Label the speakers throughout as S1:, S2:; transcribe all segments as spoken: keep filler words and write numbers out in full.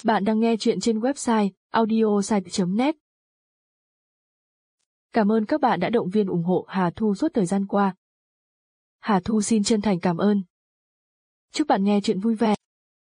S1: Bạn đang nghe chuyện trên website audiosite chấm net. Cảm ơn các bạn đã động viên ủng hộ Hà Thu suốt thời gian qua. Hà Thu xin chân thành cảm ơn. Chúc bạn nghe chuyện vui vẻ.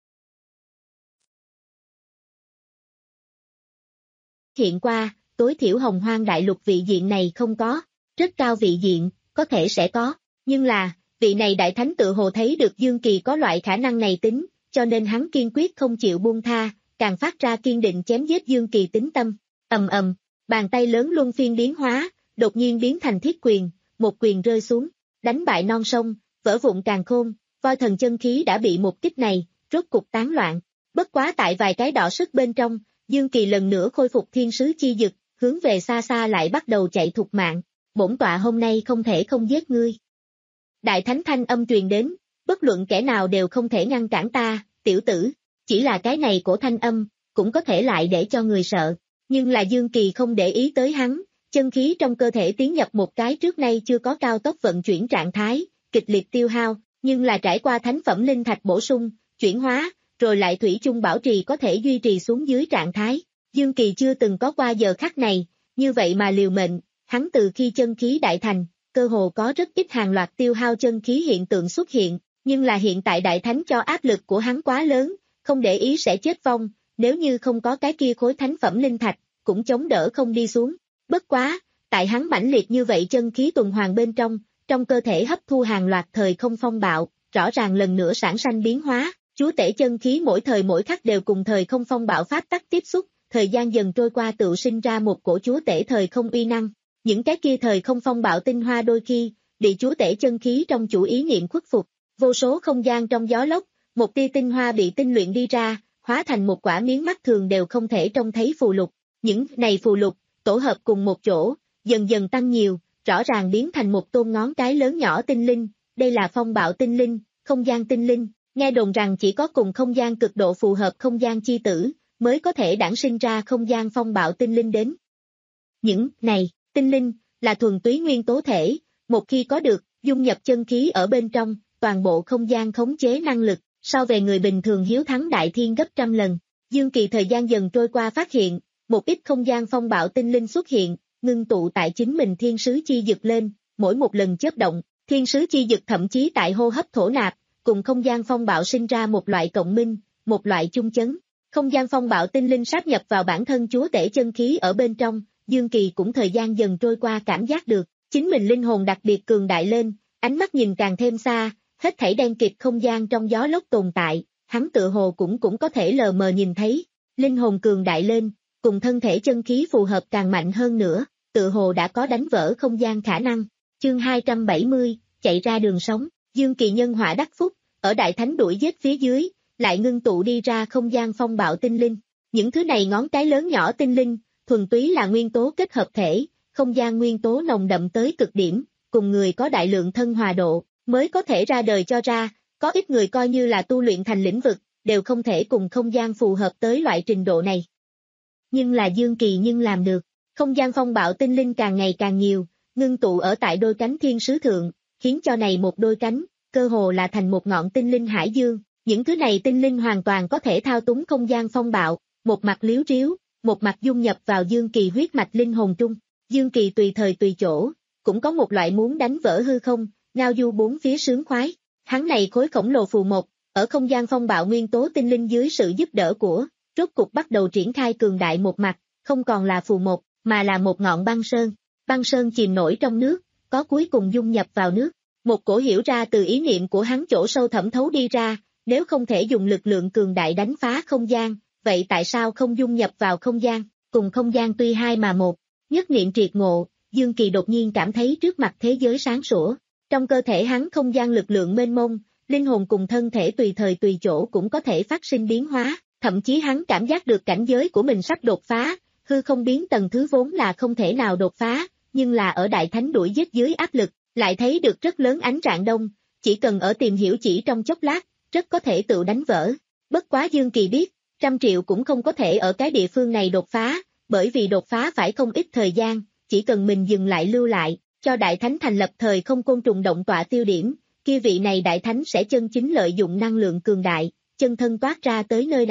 S2: Hiện qua, tối thiểu Hồng Hoang đại lục vị diện này không có, rất cao vị diện, có thể sẽ có, nhưng là, vị này đại thánh tự hồ thấy được Dương Kỳ có loại khả năng này tính, cho nên hắn kiên quyết không chịu buông tha, càng phát ra kiên định chém giết Dương Kỳ tính tâm. Ầm ầm, bàn tay lớn luân phiên biến hóa, đột nhiên biến thành thiết quyền, một quyền rơi xuống, đánh bại non sông, vỡ vụn càn khôn, voi thần chân khí đã bị một kích này, rốt cục tán loạn. Bất quá tại vài cái đỏ sức bên trong, Dương Kỳ lần nữa khôi phục thiên sứ chi dực, hướng về xa xa lại bắt đầu chạy thục mạng. Bổn tọa hôm nay không thể không giết ngươi. Đại thánh thanh âm truyền đến, bất luận kẻ nào đều không thể ngăn cản ta, tiểu tử. Chỉ là cái này của thanh âm, cũng có thể lại để cho người sợ. Nhưng là Dương Kỳ không để ý tới hắn, chân khí trong cơ thể tiến nhập một cái trước nay chưa có cao tốc vận chuyển trạng thái, kịch liệt tiêu hao, nhưng là trải qua thánh phẩm linh thạch bổ sung, chuyển hóa, rồi lại thủy chung bảo trì có thể duy trì xuống dưới trạng thái. Dương Kỳ chưa từng có qua giờ khắc này, như vậy mà liều mệnh, hắn từ khi chân khí đại thành, cơ hồ có rất ít hàng loạt tiêu hao chân khí hiện tượng xuất hiện, nhưng là hiện tại đại thánh cho áp lực của hắn quá lớn, không để ý sẽ chết vong, nếu như không có cái kia khối thánh phẩm linh thạch, cũng chống đỡ không đi xuống. Bất quá, tại hắn mãnh liệt như vậy chân khí tuần hoàn bên trong, trong cơ thể hấp thu hàng loạt thời không phong bạo, rõ ràng lần nữa sản sanh biến hóa, chúa tể chân khí mỗi thời mỗi khắc đều cùng thời không phong bạo pháp tắc tiếp xúc, thời gian dần trôi qua tự sinh ra một cổ chúa tể thời không uy năng. Những cái kia thời không phong bạo tinh hoa đôi khi, bị chúa tể chân khí trong chủ ý niệm khuất phục, vô số không gian trong gió lốc, một tia tinh hoa bị tinh luyện đi ra, hóa thành một quả miếng mắt thường đều không thể trông thấy phù lục. Những này phù lục, tổ hợp cùng một chỗ, dần dần tăng nhiều, rõ ràng biến thành một tôn ngón cái lớn nhỏ tinh linh, đây là phong bạo tinh linh, không gian tinh linh, nghe đồn rằng chỉ có cùng không gian cực độ phù hợp không gian chi tử, mới có thể đản sinh ra không gian phong bạo tinh linh đến. Những này, tinh linh, là thuần túy nguyên tố thể, một khi có được, dung nhập chân khí ở bên trong, toàn bộ không gian khống chế năng lực, so về người bình thường hiếu thắng đại thiên gấp trăm lần. Dương Kỳ thời gian dần trôi qua phát hiện, một ít không gian phong bạo tinh linh xuất hiện, ngưng tụ tại chính mình thiên sứ chi dực lên, mỗi một lần chớp động, thiên sứ chi dực thậm chí tại hô hấp thổ nạp, cùng không gian phong bạo sinh ra một loại cộng minh, một loại chung chấn. Không gian phong bạo tinh linh sáp nhập vào bản thân chúa tể chân khí ở bên trong, Dương Kỳ cũng thời gian dần trôi qua cảm giác được, chính mình linh hồn đặc biệt cường đại lên, ánh mắt nhìn càng thêm xa, hết thảy đen kịt không gian trong gió lốc tồn tại, hắn tự hồ cũng cũng có thể lờ mờ nhìn thấy, linh hồn cường đại lên, cùng thân thể chân khí phù hợp càng mạnh hơn nữa, tự hồ đã có đánh vỡ không gian khả năng. Chương hai trăm bảy mươi, chạy ra đường sống, Dương Kỳ nhân họa đắc phúc, ở đại thánh đuổi giết phía dưới, lại ngưng tụ đi ra không gian phong bạo tinh linh. Những thứ này ngón cái lớn nhỏ tinh linh, thuần túy là nguyên tố kết hợp thể, không gian nguyên tố nồng đậm tới cực điểm, cùng người có đại lượng thân hòa độ, mới có thể ra đời cho ra, có ít người coi như là tu luyện thành lĩnh vực, đều không thể cùng không gian phù hợp tới loại trình độ này. Nhưng là Dương Kỳ nhưng làm được, không gian phong bạo tinh linh càng ngày càng nhiều, ngưng tụ ở tại đôi cánh thiên sứ thượng, khiến cho này một đôi cánh, cơ hồ là thành một ngọn tinh linh hải dương. Những thứ này tinh linh hoàn toàn có thể thao túng không gian phong bạo, một mặt liếu riếu, một mặt dung nhập vào Dương Kỳ huyết mạch linh hồn trung. Dương Kỳ tùy thời tùy chỗ, cũng có một loại muốn đánh vỡ hư không, ngao du bốn phía sướng khoái. Hắn này khối khổng lồ phù một, ở không gian phong bạo nguyên tố tinh linh dưới sự giúp đỡ của, rốt cục bắt đầu triển khai cường đại một mặt, không còn là phù một, mà là một ngọn băng sơn. Băng sơn chìm nổi trong nước, có cuối cùng dung nhập vào nước. Một cổ hiểu ra từ ý niệm của hắn chỗ sâu thẩm thấu đi ra, nếu không thể dùng lực lượng cường đại đánh phá không gian, vậy tại sao không dung nhập vào không gian, cùng không gian tuy hai mà một. Nhất niệm triệt ngộ, Dương Kỳ đột nhiên cảm thấy trước mặt thế giới sáng sủa. Trong cơ thể hắn không gian lực lượng mênh mông, linh hồn cùng thân thể tùy thời tùy chỗ cũng có thể phát sinh biến hóa, thậm chí hắn cảm giác được cảnh giới của mình sắp đột phá, hư không biến tầng thứ vốn là không thể nào đột phá, nhưng là ở đại thánh đuổi giết dưới áp lực, lại thấy được rất lớn ánh rạng đông, chỉ cần ở tìm hiểu chỉ trong chốc lát, rất có thể tự đánh vỡ. Bất quá Dương Kỳ biết, trăm triệu cũng không có thể ở cái địa phương này đột phá, bởi vì đột phá phải không ít thời gian, chỉ cần mình dừng lại lưu lại, cho đại thánh thành lập thời không côn trùng động tọa tiêu điểm, kia vị này đại thánh sẽ chân chính lợi dụng năng lượng cường đại, chân thân toát ra tới nơi này,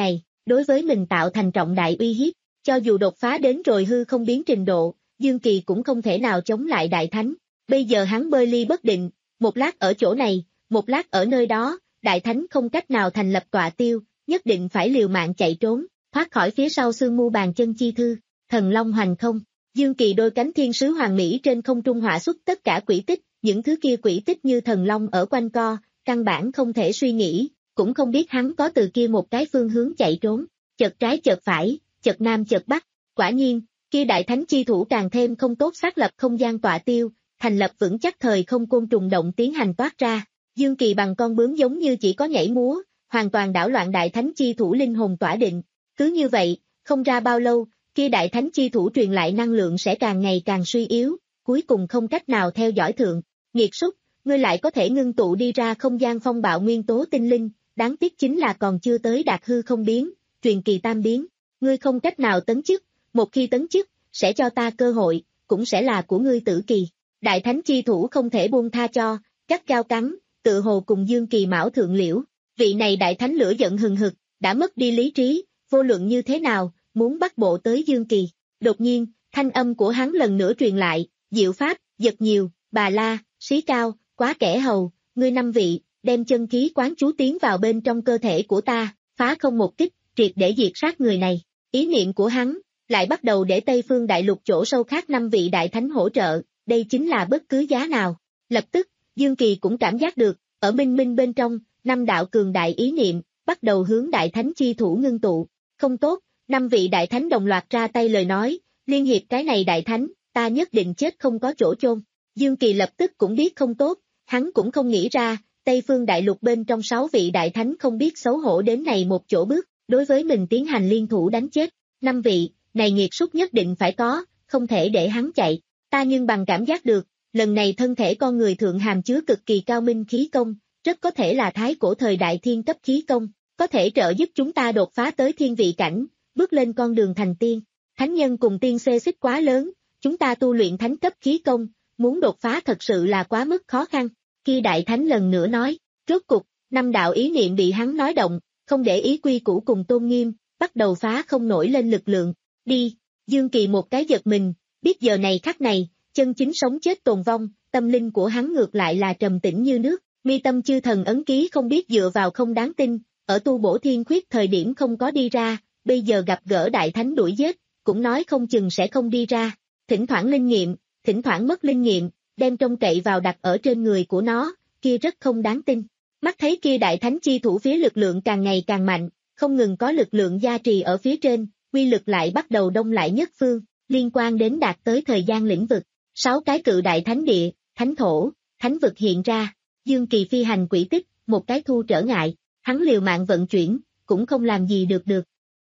S2: đối với mình tạo thành trọng đại uy hiếp, cho dù đột phá đến rồi hư không biến trình độ, Dương Kỳ cũng không thể nào chống lại đại thánh. Bây giờ hắn bơi ly bất định, một lát ở chỗ này, một lát ở nơi đó, đại thánh không cách nào thành lập tọa tiêu, nhất định phải liều mạng chạy trốn, thoát khỏi phía sau xương mu bàn chân chi thư, thần long hoành không. Dương Kỳ đôi cánh thiên sứ hoàng mỹ trên không trung họa xuất tất cả quỷ tích, những thứ kia quỷ tích như thần long ở quanh co, căn bản không thể suy nghĩ, cũng không biết hắn có từ kia một cái phương hướng chạy trốn, chợt trái chợt phải, chợt nam chợt bắc, quả nhiên, kia đại thánh chi thủ càng thêm không tốt xác lập không gian tọa tiêu, thành lập vững chắc thời không côn trùng động tiến hành toát ra. Dương Kỳ bằng con bướm giống như chỉ có nhảy múa, hoàn toàn đảo loạn đại thánh chi thủ linh hồn tỏa định. Cứ như vậy, không ra bao lâu, kia đại thánh chi thủ truyền lại năng lượng sẽ càng ngày càng suy yếu, cuối cùng không cách nào theo dõi thượng. Nghiệt súc, ngươi lại có thể ngưng tụ đi ra không gian phong bạo nguyên tố tinh linh, đáng tiếc chính là còn chưa tới đạt hư không biến, truyền kỳ tam biến. Ngươi không cách nào tấn chức, một khi tấn chức, sẽ cho ta cơ hội, cũng sẽ là của ngươi tử kỳ. Đại thánh chi thủ không thể buông tha cho, cắt cao cắn, tự hồ cùng Dương Kỳ mão thượng liễu. Vị này đại thánh lửa giận hừng hực, đã mất đi lý trí, vô luận như thế nào, muốn bắt bộ tới Dương Kỳ. Đột nhiên, thanh âm của hắn lần nữa truyền lại, diệu pháp, giật nhiều, bà la, xí cao, quá kẻ hầu, ngươi năm vị, đem chân khí quán chú tiến vào bên trong cơ thể của ta, phá không một kích, triệt để diệt sát người này. Ý niệm của hắn, lại bắt đầu để Tây Phương Đại Lục chỗ sâu khác năm vị đại thánh hỗ trợ, đây chính là bất cứ giá nào. Lập tức, Dương Kỳ cũng cảm giác được, ở minh minh bên trong, năm đạo cường đại ý niệm, bắt đầu hướng đại thánh chi thủ ngưng tụ. Không tốt, năm vị đại thánh đồng loạt ra tay lời nói, liên hiệp cái này đại thánh, ta nhất định chết không có chỗ chôn. Dương Kỳ lập tức cũng biết không tốt, hắn cũng không nghĩ ra, Tây Phương Đại Lục bên trong sáu vị đại thánh không biết xấu hổ đến này một chỗ bước, đối với mình tiến hành liên thủ đánh chết. Năm vị, này nghiệt súc nhất định phải có, không thể để hắn chạy. Ta nhưng bằng cảm giác được, lần này thân thể con người thượng hàm chứa cực kỳ cao minh khí công, rất có thể là thái cổ thời đại thiên cấp khí công, có thể trợ giúp chúng ta đột phá tới thiên vị cảnh, bước lên con đường thành tiên. Thánh nhân cùng tiên xê xích quá lớn, chúng ta tu luyện thánh cấp khí công, muốn đột phá thật sự là quá mức khó khăn. Kia đại thánh lần nữa nói, rốt cục, năm đạo ý niệm bị hắn nói động, không để ý quy củ cùng tôn nghiêm, bắt đầu phá không nổi lên lực lượng. Đi, Dương Kỳ một cái giật mình, biết giờ này khắc này, chân chính sống chết tồn vong, tâm linh của hắn ngược lại là trầm tĩnh như nước, mi tâm chư thần ấn ký không biết dựa vào không đáng tin, ở tu bổ thiên khuyết thời điểm không có đi ra, bây giờ gặp gỡ đại thánh đuổi giết, cũng nói không chừng sẽ không đi ra. Thỉnh thoảng linh nghiệm, thỉnh thoảng mất linh nghiệm, đem trông cậy vào đặt ở trên người của nó, kia rất không đáng tin. Mắt thấy kia đại thánh chi thủ phía lực lượng càng ngày càng mạnh, không ngừng có lực lượng gia trì ở phía trên, quy lực lại bắt đầu đông lại nhất phương, liên quan đến đạt tới thời gian lĩnh vực. Sáu cái cự đại thánh địa, thánh thổ, thánh vực hiện ra, Dương Kỳ phi hành quỷ tích, một cái thu trở ngại, hắn liều mạng vận chuyển, cũng không làm gì được được.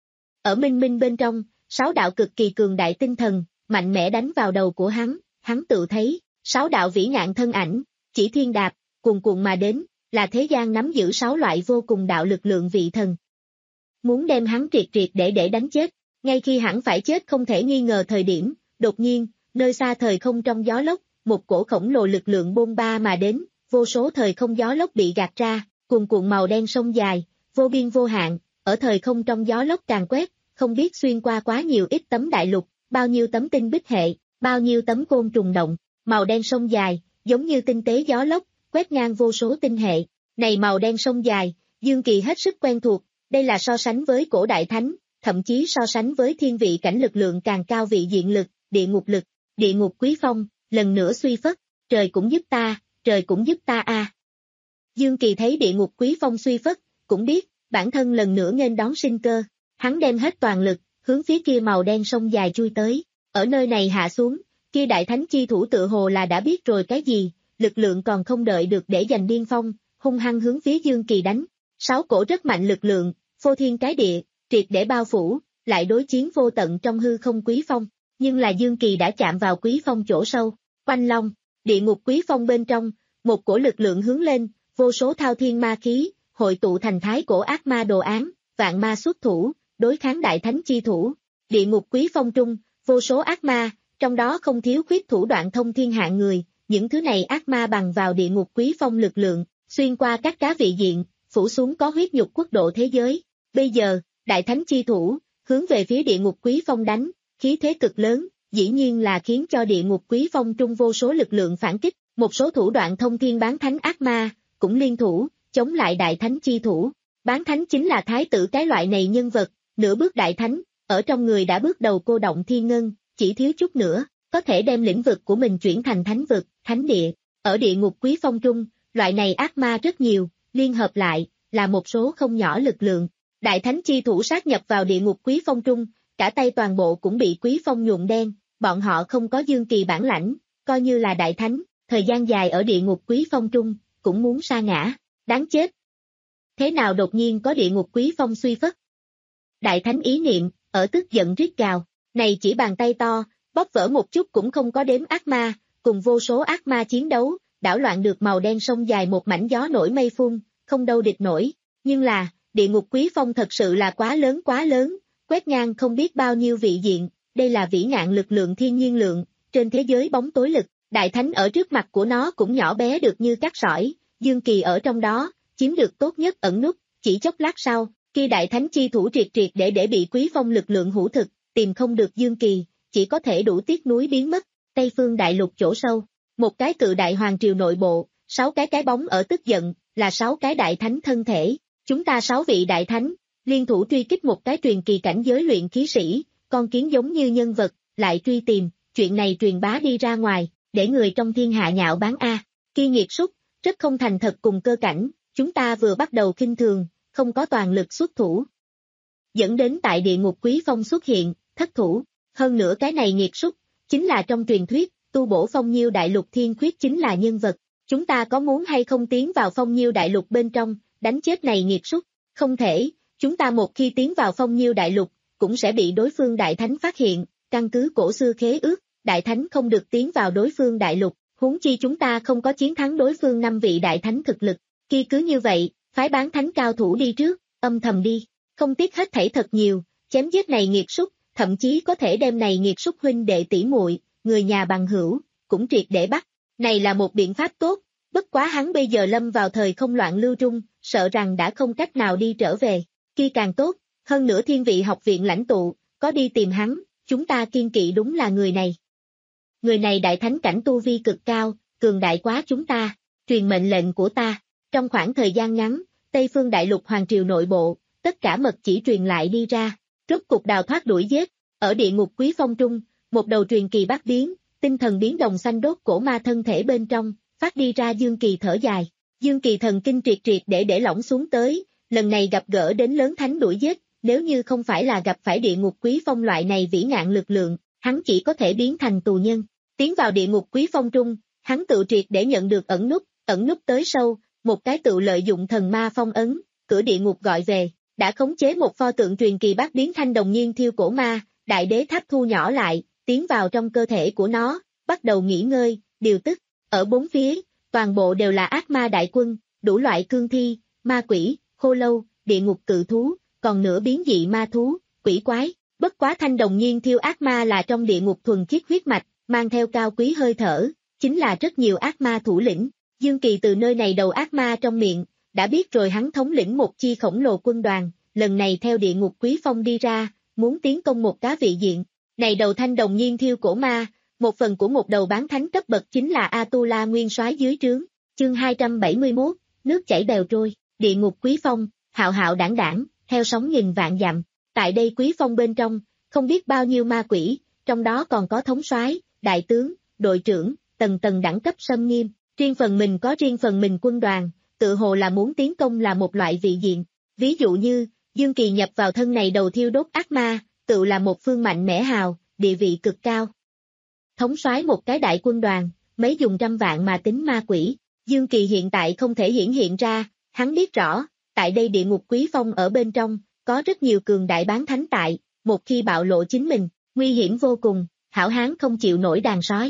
S2: Ở minh minh bên trong, sáu đạo cực kỳ cường đại tinh thần, mạnh mẽ đánh vào đầu của hắn, hắn tự thấy, sáu đạo vĩ ngạn thân ảnh, chỉ thiên đạp, cuồn cuộn mà đến, là thế gian nắm giữ sáu loại vô cùng đạo lực lượng vị thần. Muốn đem hắn triệt triệt để để đánh chết, ngay khi hắn phải chết không thể nghi ngờ thời điểm, đột nhiên, nơi xa thời không trong gió lốc, một cổ khổng lồ lực lượng bôn ba mà đến, vô số thời không gió lốc bị gạt ra, cuồn cuộn màu đen sông dài, vô biên vô hạn, ở thời không trong gió lốc càng quét, không biết xuyên qua quá nhiều ít tấm đại lục, bao nhiêu tấm tinh bích hệ, bao nhiêu tấm côn trùng động, màu đen sông dài, giống như tinh tế gió lốc, quét ngang vô số tinh hệ. Này màu đen sông dài, Dương Kỳ hết sức quen thuộc, đây là so sánh với cổ đại thánh, thậm chí so sánh với thiên vị cảnh lực lượng càng cao vị diện lực, địa ngục lực, địa ngục quý phong, lần nữa suy phất, trời cũng giúp ta, trời cũng giúp ta a. À. Dương Kỳ thấy địa ngục quý phong suy phất, cũng biết, bản thân lần nữa nghênh đón sinh cơ, hắn đem hết toàn lực, hướng phía kia màu đen sông dài chui tới, ở nơi này hạ xuống, kia đại thánh chi thủ tự hồ là đã biết rồi cái gì, lực lượng còn không đợi được để giành điên phong, hung hăng hướng phía Dương Kỳ đánh, sáu cổ rất mạnh lực lượng, phô thiên cái địa, triệt để bao phủ, lại đối chiến vô tận trong hư không quý phong, nhưng là Dương Kỳ đã chạm vào quý phong chỗ sâu, quanh long, địa ngục quý phong bên trong, một cổ lực lượng hướng lên, vô số thao thiên ma khí, hội tụ thành thái cổ ác ma đồ án, vạn ma xuất thủ, đối kháng đại thánh chi thủ, địa ngục quý phong trung, vô số ác ma, trong đó không thiếu khuyết thủ đoạn thông thiên hạng người, những thứ này ác ma bằng vào địa ngục quý phong lực lượng, xuyên qua các cá vị diện, phủ xuống có huyết nhục quốc độ thế giới. Bây giờ, đại thánh chi thủ, hướng về phía địa ngục quý phong đánh, khí thế cực lớn, dĩ nhiên là khiến cho địa ngục quý phong trung vô số lực lượng phản kích, một số thủ đoạn thông thiên bán thánh ác ma, cũng liên thủ, chống lại đại thánh chi thủ. Bán thánh chính là thái tử cái loại này nhân vật, nửa bước đại thánh, ở trong người đã bước đầu cô động thiên ngân, chỉ thiếu chút nữa, có thể đem lĩnh vực của mình chuyển thành thánh vực, thánh địa. Ở địa ngục quý phong trung, loại này ác ma rất nhiều, liên hợp lại, là một số không nhỏ lực lượng. Đại thánh chi thủ sát nhập vào địa ngục quý phong trung, cả tay toàn bộ cũng bị quý phong nhuộm đen, bọn họ không có dương kỳ bản lãnh, coi như là đại thánh, thời gian dài ở địa ngục quý phong trung, cũng muốn sa ngã, đáng chết. Thế nào đột nhiên có địa ngục quý phong suy phất? Đại thánh ý niệm, ở tức giận rít gào, này chỉ bàn tay to, bóp vỡ một chút cũng không có đếm ác ma, cùng vô số ác ma chiến đấu, đảo loạn được màu đen sông dài một mảnh gió nổi mây phun, không đâu địch nổi, nhưng là, địa ngục quý phong thật sự là quá lớn quá lớn, quét ngang không biết bao nhiêu vị diện, đây là vĩ ngạn lực lượng thiên nhiên lượng, trên thế giới bóng tối lực, đại thánh ở trước mặt của nó cũng nhỏ bé được như cát sỏi, dương kỳ ở trong đó, chiếm được tốt nhất ẩn nút, chỉ chốc lát sau, khi đại thánh chi thủ triệt triệt để để bị quý phong lực lượng hữu thực, tìm không được dương kỳ, chỉ có thể đủ tiếc núi biến mất, Tây phương đại lục chỗ sâu, một cái cự đại hoàng triều nội bộ, sáu cái cái bóng ở tức giận, là sáu cái đại thánh thân thể, chúng ta sáu vị đại thánh, liên thủ truy kích một cái truyền kỳ cảnh giới luyện khí sĩ, con kiến giống như nhân vật, lại truy tìm, chuyện này truyền bá đi ra ngoài, để người trong thiên hạ nhạo báng a, kia nghiệt súc, rất không thành thật cùng cơ cảnh, chúng ta vừa bắt đầu khinh thường, không có toàn lực xuất thủ. Dẫn đến tại địa ngục quý phong xuất hiện, thất thủ, hơn nữa cái này nghiệt súc, chính là trong truyền thuyết, tu bổ phong nhiêu đại lục thiên khuyết chính là nhân vật, chúng ta có muốn hay không tiến vào phong nhiêu đại lục bên trong, đánh chết này nghiệt súc, không thể, chúng ta một khi tiến vào phong nhiêu đại lục, cũng sẽ bị đối phương đại thánh phát hiện, căn cứ cổ xưa khế ước, đại thánh không được tiến vào đối phương đại lục, huống chi chúng ta không có chiến thắng đối phương năm vị đại thánh thực lực, khi cứ như vậy, phái bán thánh cao thủ đi trước, âm thầm đi, không tiếc hết thảy thật nhiều, chém giết này nghiệt súc, thậm chí có thể đem này nghiệt súc huynh đệ tỷ muội, người nhà bằng hữu, cũng triệt để bắt, này là một biện pháp tốt, bất quá hắn bây giờ lâm vào thời không loạn lưu trung, sợ rằng đã không cách nào đi trở về, kia càng tốt, hơn nữa thiên vị học viện lãnh tụ, có đi tìm hắn, chúng ta kiên kỵ đúng là người này. Người này đại thánh cảnh tu vi cực cao, cường đại quá chúng ta, truyền mệnh lệnh của ta, trong khoảng thời gian ngắn, Tây phương đại lục hoàng triều nội bộ, tất cả mật chỉ truyền lại đi ra, rốt cục đào thoát đuổi giết, ở địa ngục quý phong trung, một đầu truyền kỳ bát biến, tinh thần biến đồng xanh đốt cổ ma thân thể bên trong, phát đi ra dương kỳ thở dài, dương kỳ thần kinh triệt triệt để để lỏng xuống tới, lần này gặp gỡ đến lớn thánh đuổi giết, nếu như không phải là gặp phải địa ngục quý phong loại này vĩ ngạn lực lượng, hắn chỉ có thể biến thành tù nhân, tiến vào địa ngục quý phong trung, hắn tự triệt để nhận được ẩn nút, ẩn nút tới sâu, một cái tự lợi dụng thần ma phong ấn, cửa địa ngục gọi về, đã khống chế một pho tượng truyền kỳ bát biến thanh đồng nhiên thiêu cổ ma, đại đế tháp thu nhỏ lại, tiến vào trong cơ thể của nó, bắt đầu nghỉ ngơi, điều tức, ở bốn phía, toàn bộ đều là ác ma đại quân, đủ loại cương thi, ma quỷ, khô lâu, địa ngục cự thú, còn nửa biến dị ma thú, quỷ quái, bất quá thanh đồng nhiên thiêu ác ma là trong địa ngục thuần khiết huyết mạch, mang theo cao quý hơi thở, chính là rất nhiều ác ma thủ lĩnh. Dương Kỳ từ nơi này đầu ác ma trong miệng, đã biết rồi hắn thống lĩnh một chi khổng lồ quân đoàn, lần này theo địa ngục quý phong đi ra, muốn tiến công một cá vị diện. Này đầu thanh đồng nhiên thiêu cổ ma, một phần của một đầu bán thánh cấp bậc chính là Atula nguyên soái dưới trướng. Chương hai trăm bảy mươi mốt, nước chảy bèo trôi, địa ngục quý phong, hạo hạo đảng đảng, theo sóng nghìn vạn dặm. Tại đây quý phong bên trong, không biết bao nhiêu ma quỷ, trong đó còn có thống soái, đại tướng, đội trưởng, tầng tầng đẳng cấp xâm nghiêm. Riêng phần mình có riêng phần mình quân đoàn, tự hồ là muốn tiến công là một loại vị diện. Ví dụ như, Dương Kỳ nhập vào thân này đầu thiêu đốt ác ma, tự là một phương mạnh mẽ hào, địa vị cực cao. Thống soái một cái đại quân đoàn, mấy dùng trăm vạn mà tính ma quỷ. Dương Kỳ hiện tại không thể hiển hiện ra, hắn biết rõ, tại đây địa ngục quý phong ở bên trong, có rất nhiều cường đại bán thánh tại, một khi bạo lộ chính mình, nguy hiểm vô cùng, hảo hán không chịu nổi đàn sói.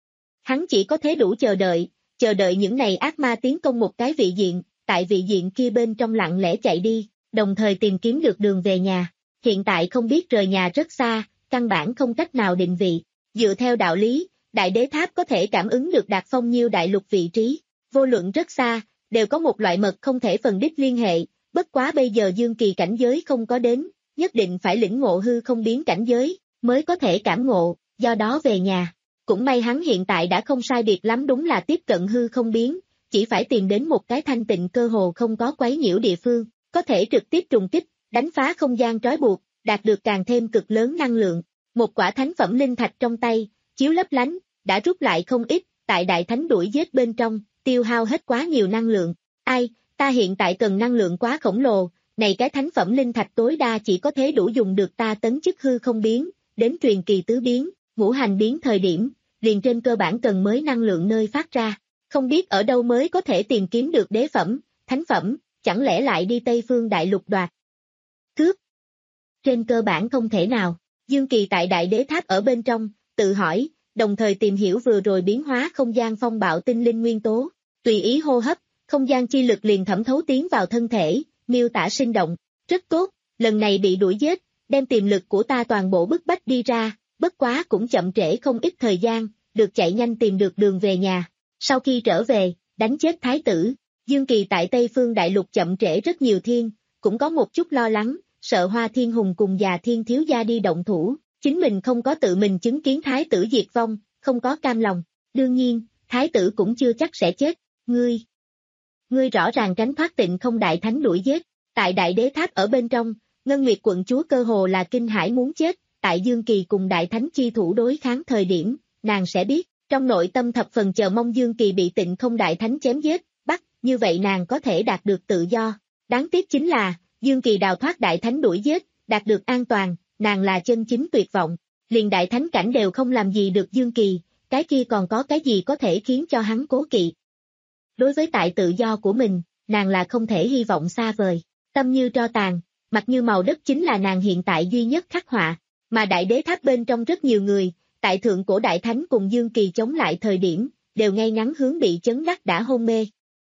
S2: Hắn chỉ có thế đủ chờ đợi, chờ đợi những này ác ma tiến công một cái vị diện, tại vị diện kia bên trong lặng lẽ chạy đi, đồng thời tìm kiếm được đường về nhà. Hiện tại không biết rời nhà rất xa, căn bản không cách nào định vị. Dựa theo đạo lý, đại đế tháp có thể cảm ứng được đạt phong nhiêu đại lục vị trí, vô luận rất xa, đều có một loại mật không thể phần đích liên hệ, bất quá bây giờ Dương Kỳ cảnh giới không có đến, nhất định phải lĩnh ngộ hư không biến cảnh giới, mới có thể cảm ngộ, do đó về nhà. Cũng may hắn hiện tại đã không sai biệt lắm, đúng là tiếp cận hư không biến, chỉ phải tìm đến một cái thanh tịnh cơ hồ không có quấy nhiễu địa phương, có thể trực tiếp trùng kích, đánh phá không gian trói buộc, đạt được càng thêm cực lớn năng lượng. Một quả thánh phẩm linh thạch trong tay, chiếu lấp lánh, đã rút lại không ít, tại đại thánh đuổi giết bên trong, tiêu hao hết quá nhiều năng lượng. Ai, ta hiện tại cần năng lượng quá khổng lồ, này cái thánh phẩm linh thạch tối đa chỉ có thể đủ dùng được ta tấn chức hư không biến, đến truyền kỳ tứ biến, ngũ hành biến thời điểm, liền trên cơ bản cần mới năng lượng nơi phát ra. Không biết ở đâu mới có thể tìm kiếm được đế phẩm, thánh phẩm, chẳng lẽ lại đi Tây Phương Đại Lục đoạt cướp? Trên cơ bản không thể nào. Dương Kỳ tại Đại Đế Tháp ở bên trong, tự hỏi, đồng thời tìm hiểu vừa rồi biến hóa không gian phong bạo tinh linh nguyên tố, tùy ý hô hấp, không gian chi lực liền thẩm thấu tiến vào thân thể, miêu tả sinh động, rất tốt, lần này bị đuổi giết, đem tiềm lực của ta toàn bộ bức bách đi ra, bất quá cũng chậm trễ không ít thời gian, được chạy nhanh tìm được đường về nhà. Sau khi trở về, đánh chết thái tử, Dương Kỳ tại Tây Phương Đại Lục chậm trễ rất nhiều thiên, cũng có một chút lo lắng, sợ Hoa Thiên Hùng cùng già Thiên Thiếu Gia đi động thủ, chính mình không có tự mình chứng kiến thái tử diệt vong, không có cam lòng. Đương nhiên, thái tử cũng chưa chắc sẽ chết, ngươi. Ngươi rõ ràng tránh thoát Tịnh Không Đại Thánh đuổi giết, tại Đại Đế Tháp ở bên trong, Ngân Nguyệt quận chúa cơ hồ là kinh hãi muốn chết, tại Dương Kỳ cùng Đại Thánh chi thủ đối kháng thời điểm, nàng sẽ biết, trong nội tâm thập phần chờ mong Dương Kỳ bị Tịnh Không Đại Thánh chém giết, bắt, như vậy nàng có thể đạt được tự do. Đáng tiếc chính là, Dương Kỳ đào thoát Đại Thánh đuổi giết, đạt được an toàn, nàng là chân chính tuyệt vọng, liền Đại Thánh cảnh đều không làm gì được Dương Kỳ, cái kia còn có cái gì có thể khiến cho hắn cố kỵ. Đối với tại tự do của mình, nàng là không thể hy vọng xa vời, tâm như tro tàn, mặt như màu đất chính là nàng hiện tại duy nhất khắc họa, mà Đại Đế Tháp bên trong rất nhiều người, tại thượng cổ Đại Thánh cùng Dương Kỳ chống lại thời điểm, đều ngay ngắn hướng bị chấn đắc đã hôn mê.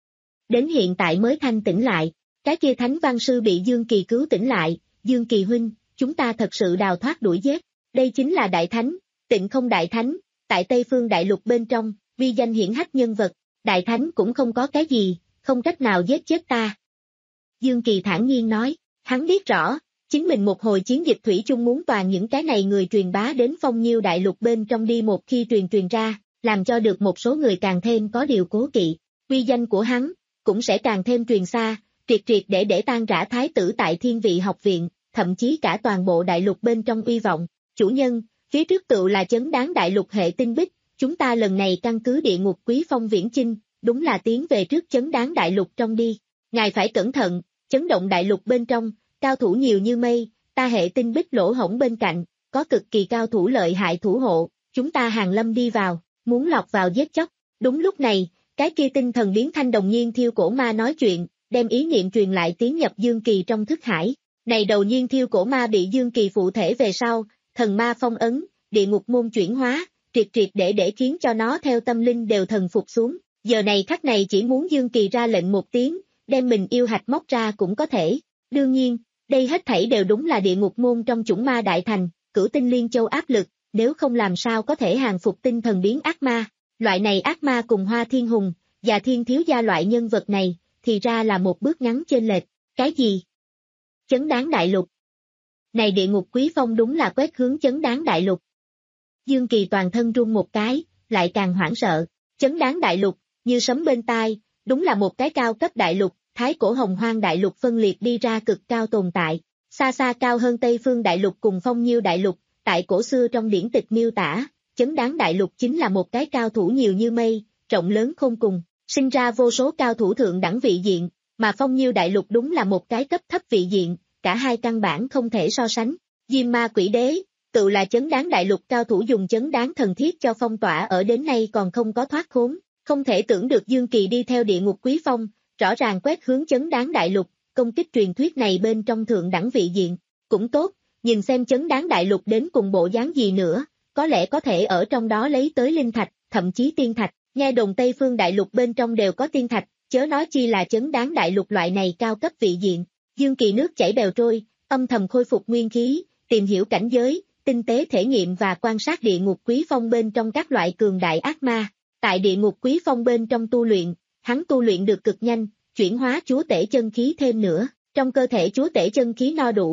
S2: Đến hiện tại mới thanh tỉnh lại, cái kia Thánh Văn Sư bị Dương Kỳ cứu tỉnh lại, Dương Kỳ huynh, chúng ta thật sự đào thoát đuổi giết, đây chính là Đại Thánh, Tịnh Không Đại Thánh, tại Tây Phương Đại Lục bên trong, uy danh hiển hách nhân vật, Đại Thánh cũng không có cái gì, không cách nào giết chết ta. Dương Kỳ thản nhiên nói, hắn biết rõ, chính mình một hồi chiến dịch thủy chung muốn toàn những cái này người truyền bá đến Phong Nhiêu Đại Lục bên trong đi, một khi truyền truyền ra, làm cho được một số người càng thêm có điều cố kỵ, uy danh của hắn, cũng sẽ càng thêm truyền xa, triệt triệt để để tan rã thái tử tại Thiên Vị học viện, thậm chí cả toàn bộ đại lục bên trong uy vọng. Chủ nhân, phía trước tựu là chấn đáng đại lục hệ tinh bích, chúng ta lần này căn cứ địa ngục quý phong viễn chinh, đúng là tiến về trước chấn đáng đại lục trong đi. Ngài phải cẩn thận, chấn động đại lục bên trong, cao thủ nhiều như mây, ta hệ tinh bích lỗ hổng bên cạnh, có cực kỳ cao thủ lợi hại thủ hộ, chúng ta hàng lâm đi vào, muốn lọt vào giết chóc. Đúng lúc này, cái kia tinh thần biến thanh đồng nhiên thiêu cổ ma nói chuyện, đem ý niệm truyền lại tiến nhập Dương Kỳ trong thức hải. Này đầu nhiên thiêu cổ ma bị Dương Kỳ phụ thể về sau, thần ma phong ấn, địa ngục môn chuyển hóa, triệt triệt để để khiến cho nó theo tâm linh đều thần phục xuống. Giờ này khắc này chỉ muốn Dương Kỳ ra lệnh một tiếng, đem mình yêu hạch móc ra cũng có thể. Đương nhiên, đây hết thảy đều đúng là địa ngục môn trong chủng ma đại thành, cửu tinh liên châu áp lực, nếu không làm sao có thể hàng phục tinh thần biến ác ma. Loại này ác ma cùng Hoa Thiên Hùng, và Thiên Thiếu Gia loại nhân vật này, thì ra là một bước ngắn chênh lệch. Cái gì? Chấn đáng đại lục. Này địa ngục quý phong đúng là quét hướng chấn đáng đại lục. Dương Kỳ toàn thân run một cái, lại càng hoảng sợ. Chấn đáng đại lục, như sấm bên tai, đúng là một cái cao cấp đại lục, thái cổ hồng hoang đại lục phân liệt đi ra cực cao tồn tại, xa xa cao hơn Tây Phương đại lục cùng Phong Nhiêu đại lục, tại cổ xưa trong điển tịch miêu tả, chấn đáng đại lục chính là một cái cao thủ nhiều như mây, rộng lớn khôn cùng, sinh ra vô số cao thủ thượng đẳng vị diện, mà Phong Nhiêu đại lục đúng là một cái cấp thấp vị diện, cả hai căn bản không thể so sánh. Diêm Ma Quỷ Đế, tự là chấn đáng đại lục cao thủ dùng chấn đáng thần thiết cho phong tỏa ở đến nay còn không có thoát khốn, không thể tưởng được Dương Kỳ đi theo địa ngục quý phong, rõ ràng quét hướng chấn đáng đại lục, công kích truyền thuyết này bên trong thượng đẳng vị diện, cũng tốt, nhìn xem chấn đáng đại lục đến cùng bộ dáng gì nữa, có lẽ có thể ở trong đó lấy tới linh thạch, thậm chí tiên thạch, nghe đồn Tây Phương đại lục bên trong đều có tiên thạch, chớ nói chi là chấn đáng đại lục loại này cao cấp vị diện. Dương Kỳ nước chảy bèo trôi, âm thầm khôi phục nguyên khí, tìm hiểu cảnh giới, tinh tế thể nghiệm và quan sát địa ngục quý phong bên trong các loại cường đại ác ma. Tại địa ngục quý phong bên trong tu luyện, hắn tu luyện được cực nhanh, chuyển hóa chúa tể chân khí thêm nữa, trong cơ thể chúa tể chân khí no đủ,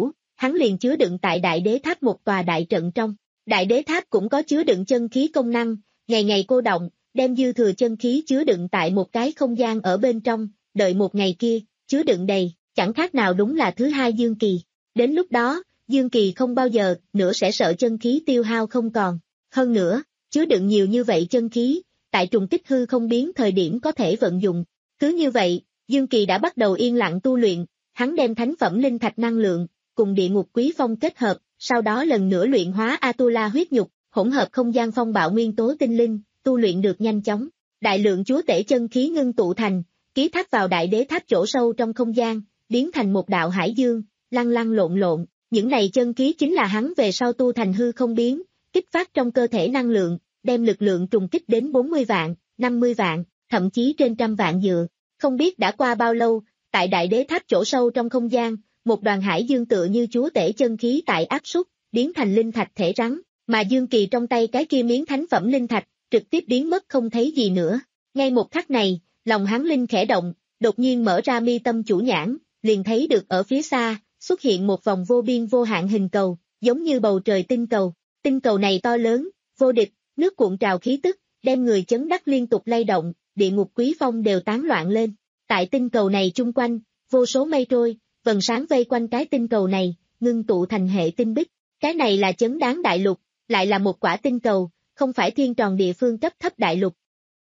S2: hắn liền chứa đựng tại đại đế tháp một tòa đại trận trong. Đại đế tháp cũng có chứa đựng chân khí công năng, ngày ngày cô động, đem dư thừa chân khí chứa đựng tại một cái không gian ở bên trong, đợi một ngày kia, chứa đựng đầy, chẳng khác nào đúng là thứ hai Dương Kỳ. Đến lúc đó, Dương Kỳ không bao giờ nữa sẽ sợ chân khí tiêu hao không còn. Hơn nữa, chứa đựng nhiều như vậy chân khí, tại trùng kích hư không biến thời điểm có thể vận dụng. Cứ như vậy, Dương Kỳ đã bắt đầu yên lặng tu luyện, hắn đem thánh phẩm linh thạch năng lượng, cùng địa ngục quý phong kết hợp, sau đó lần nữa luyện hóa Atula huyết nhục, hỗn hợp không gian phong bạo nguyên tố tinh linh, tu luyện được nhanh chóng. Đại lượng chúa tể chân khí ngưng tụ thành, ký thác vào đại đế tháp chỗ sâu trong không gian, biến thành một đạo hải dương, lăn lăn lộn lộn. Những này chân khí chính là hắn về sau tu thành hư không biến, kích phát trong cơ thể năng lượng, đem lực lượng trùng kích đến bốn mươi vạn, năm mươi vạn, thậm chí trên trăm vạn dựa. Không biết đã qua bao lâu, tại đại đế tháp chỗ sâu trong không gian, một đoàn hải dương tựa như chúa tể chân khí tại áp suất, biến thành linh thạch thể rắn, mà Dương Kỳ trong tay cái kia miếng thánh phẩm linh thạch, trực tiếp biến mất không thấy gì nữa. Ngay một khắc này, lòng hắn linh khẽ động, đột nhiên mở ra mi tâm chủ nhãn, liền thấy được ở phía xa, xuất hiện một vòng vô biên vô hạn hình cầu, giống như bầu trời tinh cầu. Tinh cầu này to lớn, vô địch, nước cuộn trào khí tức, đem người chấn đắc liên tục lay động, địa ngục quý phong đều tán loạn lên. Tại tinh cầu này chung quanh, vô số mây trôi, vầng sáng vây quanh cái tinh cầu này, ngưng tụ thành hệ tinh bích. Cái này là chấn đáng đại lục, lại là một quả tinh cầu, không phải thiên tròn địa phương cấp thấp đại lục,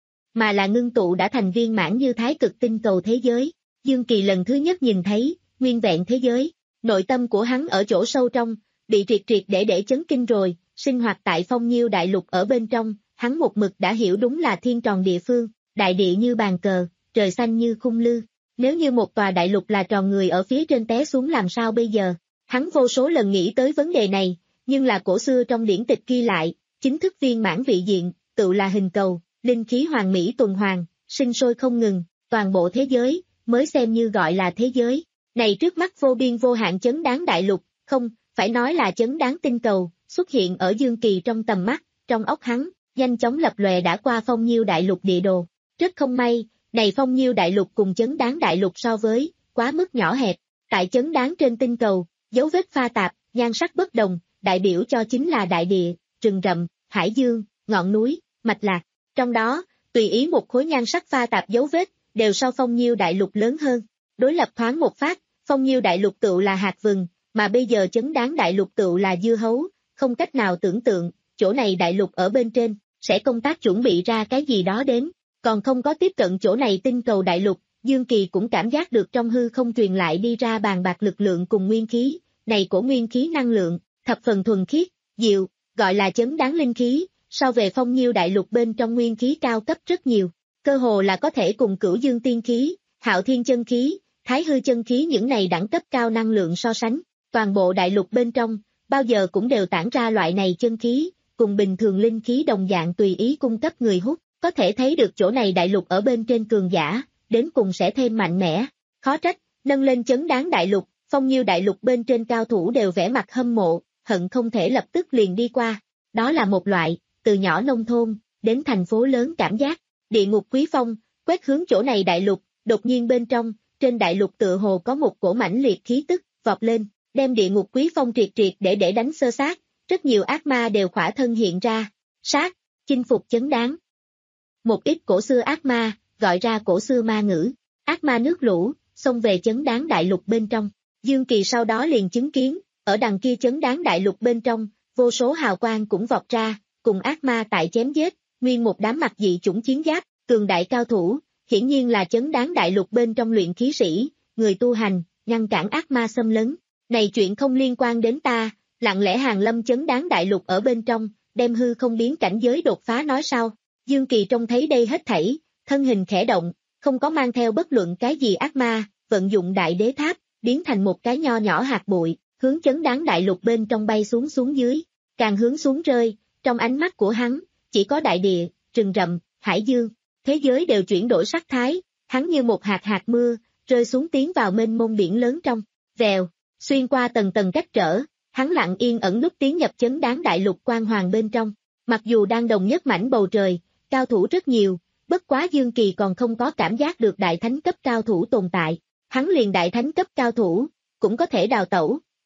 S2: mà là ngưng tụ đã thành viên mãn như thái cực tinh cầu thế giới. Dương Kỳ lần thứ nhất nhìn thấy, nguyên vẹn thế giới, nội tâm của hắn ở chỗ sâu trong, bị triệt triệt để để chấn kinh rồi, sinh hoạt tại phong nhiêu đại lục ở bên trong, hắn một mực đã hiểu đúng là thiên tròn địa phương, đại địa như bàn cờ, trời xanh như khung lư. Nếu như một tòa đại lục là tròn người ở phía trên té xuống làm sao bây giờ? Hắn vô số lần nghĩ tới vấn đề này, nhưng là cổ xưa trong điển tịch ghi lại, chính thức viên mãn vị diện, tự là hình cầu, linh khí hoàn mỹ tuần hoàn, sinh sôi không ngừng, toàn bộ thế giới, mới xem như gọi là thế giới. Này trước mắt vô biên vô hạn chấn đáng đại lục, không, phải nói là chấn đáng tinh cầu, xuất hiện ở Dương Kỳ trong tầm mắt, trong óc hắn, nhanh chóng lập lòe đã qua phong nhiêu đại lục địa đồ. Rất không may, này phong nhiêu đại lục cùng chấn đáng đại lục so với, quá mức nhỏ hẹp. Tại chấn đáng trên tinh cầu, dấu vết pha tạp, nhan sắc bất đồng, đại biểu cho chính là đại địa, rừng rậm, hải dương, ngọn núi, mạch lạc. Trong đó, tùy ý một khối nhan sắc pha tạp dấu vết, đều so phong nhiêu đại lục lớn hơn. Đối lập thoáng một phát, phong nhiêu đại lục tựu là hạt vừng, mà bây giờ chấn đáng đại lục tựu là dưa hấu, không cách nào tưởng tượng, chỗ này đại lục ở bên trên, sẽ công tác chuẩn bị ra cái gì đó đến. Còn không có tiếp cận chỗ này tinh cầu đại lục, Dương Kỳ cũng cảm giác được trong hư không truyền lại đi ra bàn bạc lực lượng cùng nguyên khí, này của nguyên khí năng lượng, thập phần thuần khiết, diệu, gọi là chấn đáng linh khí, so về phong nhiêu đại lục bên trong nguyên khí cao cấp rất nhiều, cơ hồ là có thể cùng cửu dương tiên khí, hạo thiên chân khí, thái hư chân khí những này đẳng cấp cao năng lượng so sánh, toàn bộ đại lục bên trong, bao giờ cũng đều tản ra loại này chân khí, cùng bình thường linh khí đồng dạng tùy ý cung cấp người hút, có thể thấy được chỗ này đại lục ở bên trên cường giả, đến cùng sẽ thêm mạnh mẽ, khó trách, nâng lên chấn đáng đại lục, phong nhiêu đại lục bên trên cao thủ đều vẽ mặt hâm mộ, hận không thể lập tức liền đi qua, đó là một loại, từ nhỏ nông thôn, đến thành phố lớn cảm giác, địa ngục quý phong, quét hướng chỗ này đại lục, đột nhiên bên trong, trên đại lục tựa hồ có một cổ mãnh liệt khí tức, vọt lên, đem địa ngục quý phong triệt triệt để để đánh xơ xác, rất nhiều ác ma đều khỏa thân hiện ra, sát, chinh phục chấn đáng. Một ít cổ xưa ác ma, gọi ra cổ xưa ma ngữ, ác ma nước lũ, xông về chấn đáng đại lục bên trong. Dương Kỳ sau đó liền chứng kiến, ở đằng kia chấn đáng đại lục bên trong, vô số hào quang cũng vọt ra, cùng ác ma tại chém giết, nguyên một đám mặc dị chủng chiến giáp, cường đại cao thủ, hiển nhiên là chấn đáng đại lục bên trong luyện khí sĩ, người tu hành, ngăn cản ác ma xâm lấn. Này chuyện không liên quan đến ta, lặng lẽ hàng lâm chấn đáng đại lục ở bên trong, đem hư không biến cảnh giới đột phá nói sao. Dương Kỳ trông thấy đây hết thảy, thân hình khẽ động, không có mang theo bất luận cái gì ác ma, vận dụng đại đế tháp, biến thành một cái nho nhỏ hạt bụi, hướng chấn đáng đại lục bên trong bay xuống xuống dưới, càng hướng xuống rơi, trong ánh mắt của hắn, chỉ có đại địa, rừng rậm, hải dương, thế giới đều chuyển đổi sắc thái, hắn như một hạt hạt mưa, rơi xuống tiến vào mênh mông biển lớn trong, vèo, xuyên qua tầng tầng cách trở, hắn lặng yên ẩn nút tiến nhập chấn đáng đại lục quang hoàng bên trong, mặc dù đang đồng nhất mảnh bầu trời, cao thủ rất nhiều, bất quá Dương Kỳ còn không có cảm giác được đại thánh cấp cao thủ tồn tại, hắn liền đại thánh cấp cao thủ, cũng có thể đào tẩu,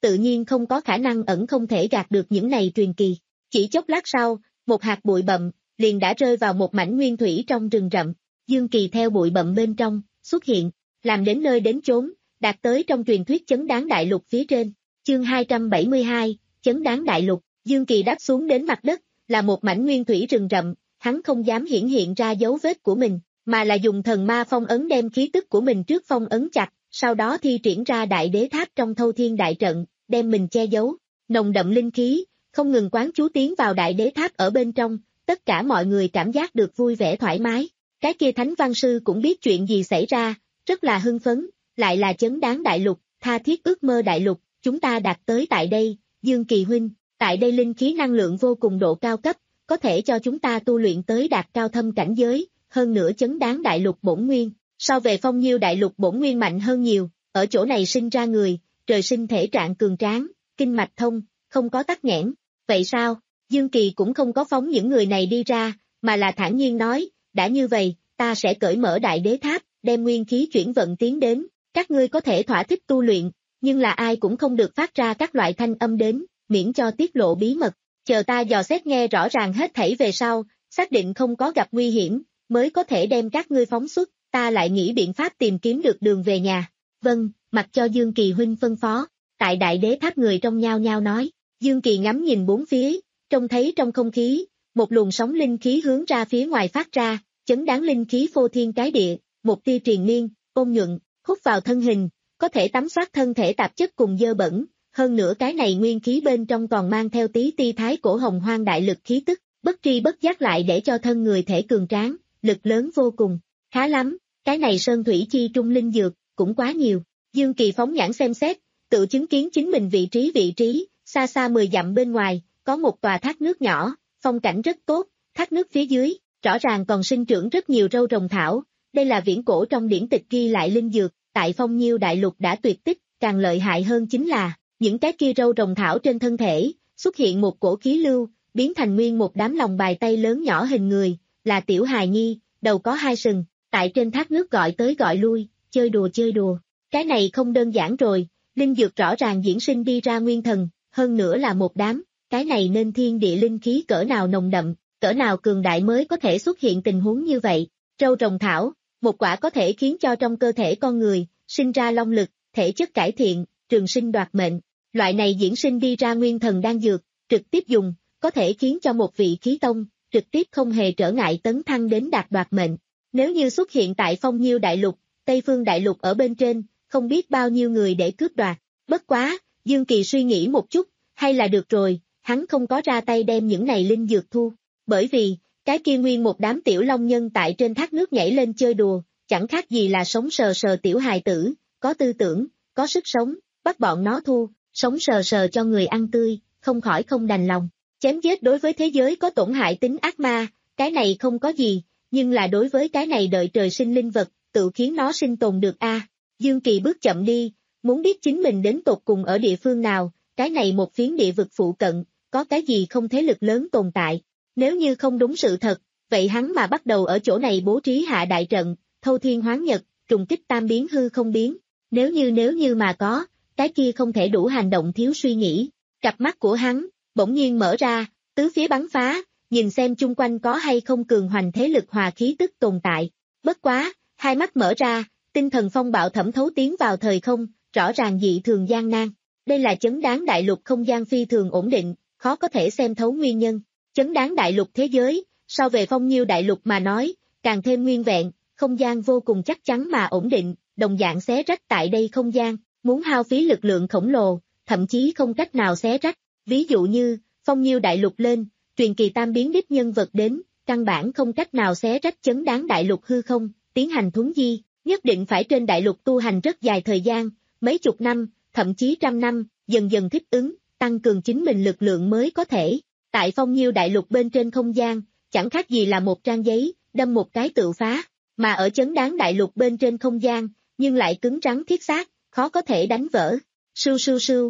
S2: tự nhiên không có khả năng ẩn không thể gạt được những này truyền kỳ. Chỉ chốc lát sau, một hạt bụi bặm liền đã rơi vào một mảnh nguyên thủy trong rừng rậm. Dương Kỳ theo bụi bặm bên trong xuất hiện, làm đến nơi đến chốn, đạt tới trong truyền thuyết chấn đáng đại lục phía trên. Chương hai trăm bảy mươi hai, chấn đáng đại lục. Dương Kỳ đáp xuống đến mặt đất, là một mảnh nguyên thủy rừng rậm, hắn không dám hiển hiện ra dấu vết của mình, mà là dùng thần ma phong ấn đem khí tức của mình trước phong ấn chặt, sau đó thi triển ra đại đế tháp trong thâu thiên đại trận, đem mình che giấu. Nồng đậm linh khí, không ngừng quán chú tiến vào đại đế tháp ở bên trong, tất cả mọi người cảm giác được vui vẻ thoải mái. Cái kia thánh văn sư cũng biết chuyện gì xảy ra, rất là hưng phấn, lại là chấn đáng đại lục, tha thiết ước mơ đại lục, chúng ta đạt tới tại đây, Dương Kỳ huynh, tại đây linh khí năng lượng vô cùng độ cao cấp, có thể cho chúng ta tu luyện tới đạt cao thâm cảnh giới, hơn nữa chấn đáng đại lục bổn nguyên, so về phong nhiêu đại lục bổn nguyên mạnh hơn nhiều, ở chỗ này sinh ra người, trời sinh thể trạng cường tráng, kinh mạch thông, không có tắc nghẽn. Vậy sao? Dương Kỳ cũng không có phóng những người này đi ra, mà là thản nhiên nói, đã như vậy, ta sẽ cởi mở đại đế tháp, đem nguyên khí chuyển vận tiến đến, các ngươi có thể thỏa thích tu luyện, nhưng là ai cũng không được phát ra các loại thanh âm đến, miễn cho tiết lộ bí mật, chờ ta dò xét nghe rõ ràng hết thảy về sau, xác định không có gặp nguy hiểm, mới có thể đem các ngươi phóng xuất, ta lại nghĩ biện pháp tìm kiếm được đường về nhà. Vâng, mặc cho Dương Kỳ huynh phân phó, tại đại đế tháp người trong nhao nhao nói, Dương Kỳ ngắm nhìn bốn phía, trông thấy trong không khí, một luồng sóng linh khí hướng ra phía ngoài phát ra, chấn đáng linh khí phô thiên cái địa, một tia triền miên, ôn nhuận, hút vào thân hình, có thể tắm soát thân thể tạp chất cùng dơ bẩn, hơn nữa cái này nguyên khí bên trong còn mang theo tí ti thái cổ hồng hoang đại lực khí tức, bất tri bất giác lại để cho thân người thể cường tráng, lực lớn vô cùng, khá lắm, cái này sơn thủy chi trung linh dược, cũng quá nhiều. Dương Kỳ phóng nhãn xem xét, tự chứng kiến chính mình vị trí vị trí, xa xa mười dặm bên ngoài, có một tòa thác nước nhỏ, phong cảnh rất tốt, thác nước phía dưới, rõ ràng còn sinh trưởng rất nhiều râu rồng thảo, đây là viễn cổ trong điển tịch ghi lại linh dược, tại phong nhiêu đại lục đã tuyệt tích, càng lợi hại hơn chính là, những cái kia râu rồng thảo trên thân thể, xuất hiện một cổ khí lưu, biến thành nguyên một đám lòng bài tay lớn nhỏ hình người, là tiểu hài nhi, đầu có hai sừng, tại trên thác nước gọi tới gọi lui, chơi đùa chơi đùa, cái này không đơn giản rồi, linh dược rõ ràng diễn sinh đi ra nguyên thần, hơn nữa là một đám, cái này nên thiên địa linh khí cỡ nào nồng đậm, cỡ nào cường đại mới có thể xuất hiện tình huống như vậy. Râu rồng thảo, một quả có thể khiến cho trong cơ thể con người, sinh ra long lực, thể chất cải thiện, trường sinh đoạt mệnh, loại này diễn sinh đi ra nguyên thần đan dược, trực tiếp dùng, có thể khiến cho một vị khí tông, trực tiếp không hề trở ngại tấn thăng đến đạt đoạt mệnh. Nếu như xuất hiện tại phong nhiêu đại lục, Tây Phương đại lục ở bên trên, không biết bao nhiêu người để cướp đoạt, bất quá, Dương Kỳ suy nghĩ một chút, hay là được rồi, hắn không có ra tay đem những này linh dược thu, bởi vì, cái kia nguyên một đám tiểu long nhân tại trên thác nước nhảy lên chơi đùa, chẳng khác gì là sống sờ sờ tiểu hài tử, có tư tưởng, có sức sống, bắt bọn nó thu, sống sờ sờ cho người ăn tươi, không khỏi không đành lòng. Chém giết đối với thế giới có tổn hại tính ác ma, cái này không có gì, nhưng là đối với cái này đợi trời sinh linh vật, tự khiến nó sinh tồn được a. À, Dương Kỳ bước chậm đi, muốn biết chính mình đến tột cùng ở địa phương nào, cái này một phiến địa vực phụ cận, có cái gì không thế lực lớn tồn tại. Nếu như không đúng sự thật, vậy hắn mà bắt đầu ở chỗ này bố trí hạ đại trận, thâu thiên hoán nhật, trùng kích tam biến hư không biến. Nếu như nếu như mà có, cái kia không thể đủ hành động thiếu suy nghĩ. Cặp mắt của hắn, bỗng nhiên mở ra, tứ phía bắn phá, nhìn xem chung quanh có hay không cường hoành thế lực hòa khí tức tồn tại. Bất quá, hai mắt mở ra, tinh thần phong bạo thẩm thấu tiến vào thời không, rõ ràng dị thường gian nan. Đây là chấn đáng đại lục không gian phi thường ổn định, khó có thể xem thấu nguyên nhân. Chấn đáng đại lục thế giới, so về phong nhiêu đại lục mà nói, càng thêm nguyên vẹn, không gian vô cùng chắc chắn mà ổn định, đồng dạng xé rách tại đây không gian, muốn hao phí lực lượng khổng lồ, thậm chí không cách nào xé rách. Ví dụ như, phong nhiêu đại lục lên, truyền kỳ tam biến đích nhân vật đến, căn bản không cách nào xé rách chấn đáng đại lục hư không, tiến hành thuấn di, nhất định phải trên đại lục tu hành rất dài thời gian, mấy chục năm, thậm chí trăm năm, dần dần thích ứng, tăng cường chính mình lực lượng mới có thể. Tại phong nhiêu đại lục bên trên không gian, chẳng khác gì là một trang giấy, đâm một cái tự phá, mà ở chấn đáng đại lục bên trên không gian, nhưng lại cứng rắn thiết xác, khó có thể đánh vỡ. Sưu sưu sưu.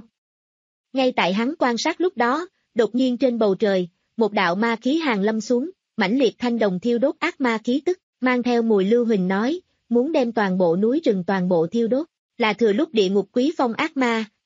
S2: Ngay tại hắn quan sát lúc đó, đột nhiên trên bầu trời, một đạo ma khí hàng lâm xuống, mãnh liệt thanh đồng thiêu đốt ác ma khí tức, mang theo mùi lưu huỳnh nói, muốn đem toàn bộ núi rừng toàn bộ thiêu đốt, là thừa lúc địa ngục quý phong ác ma,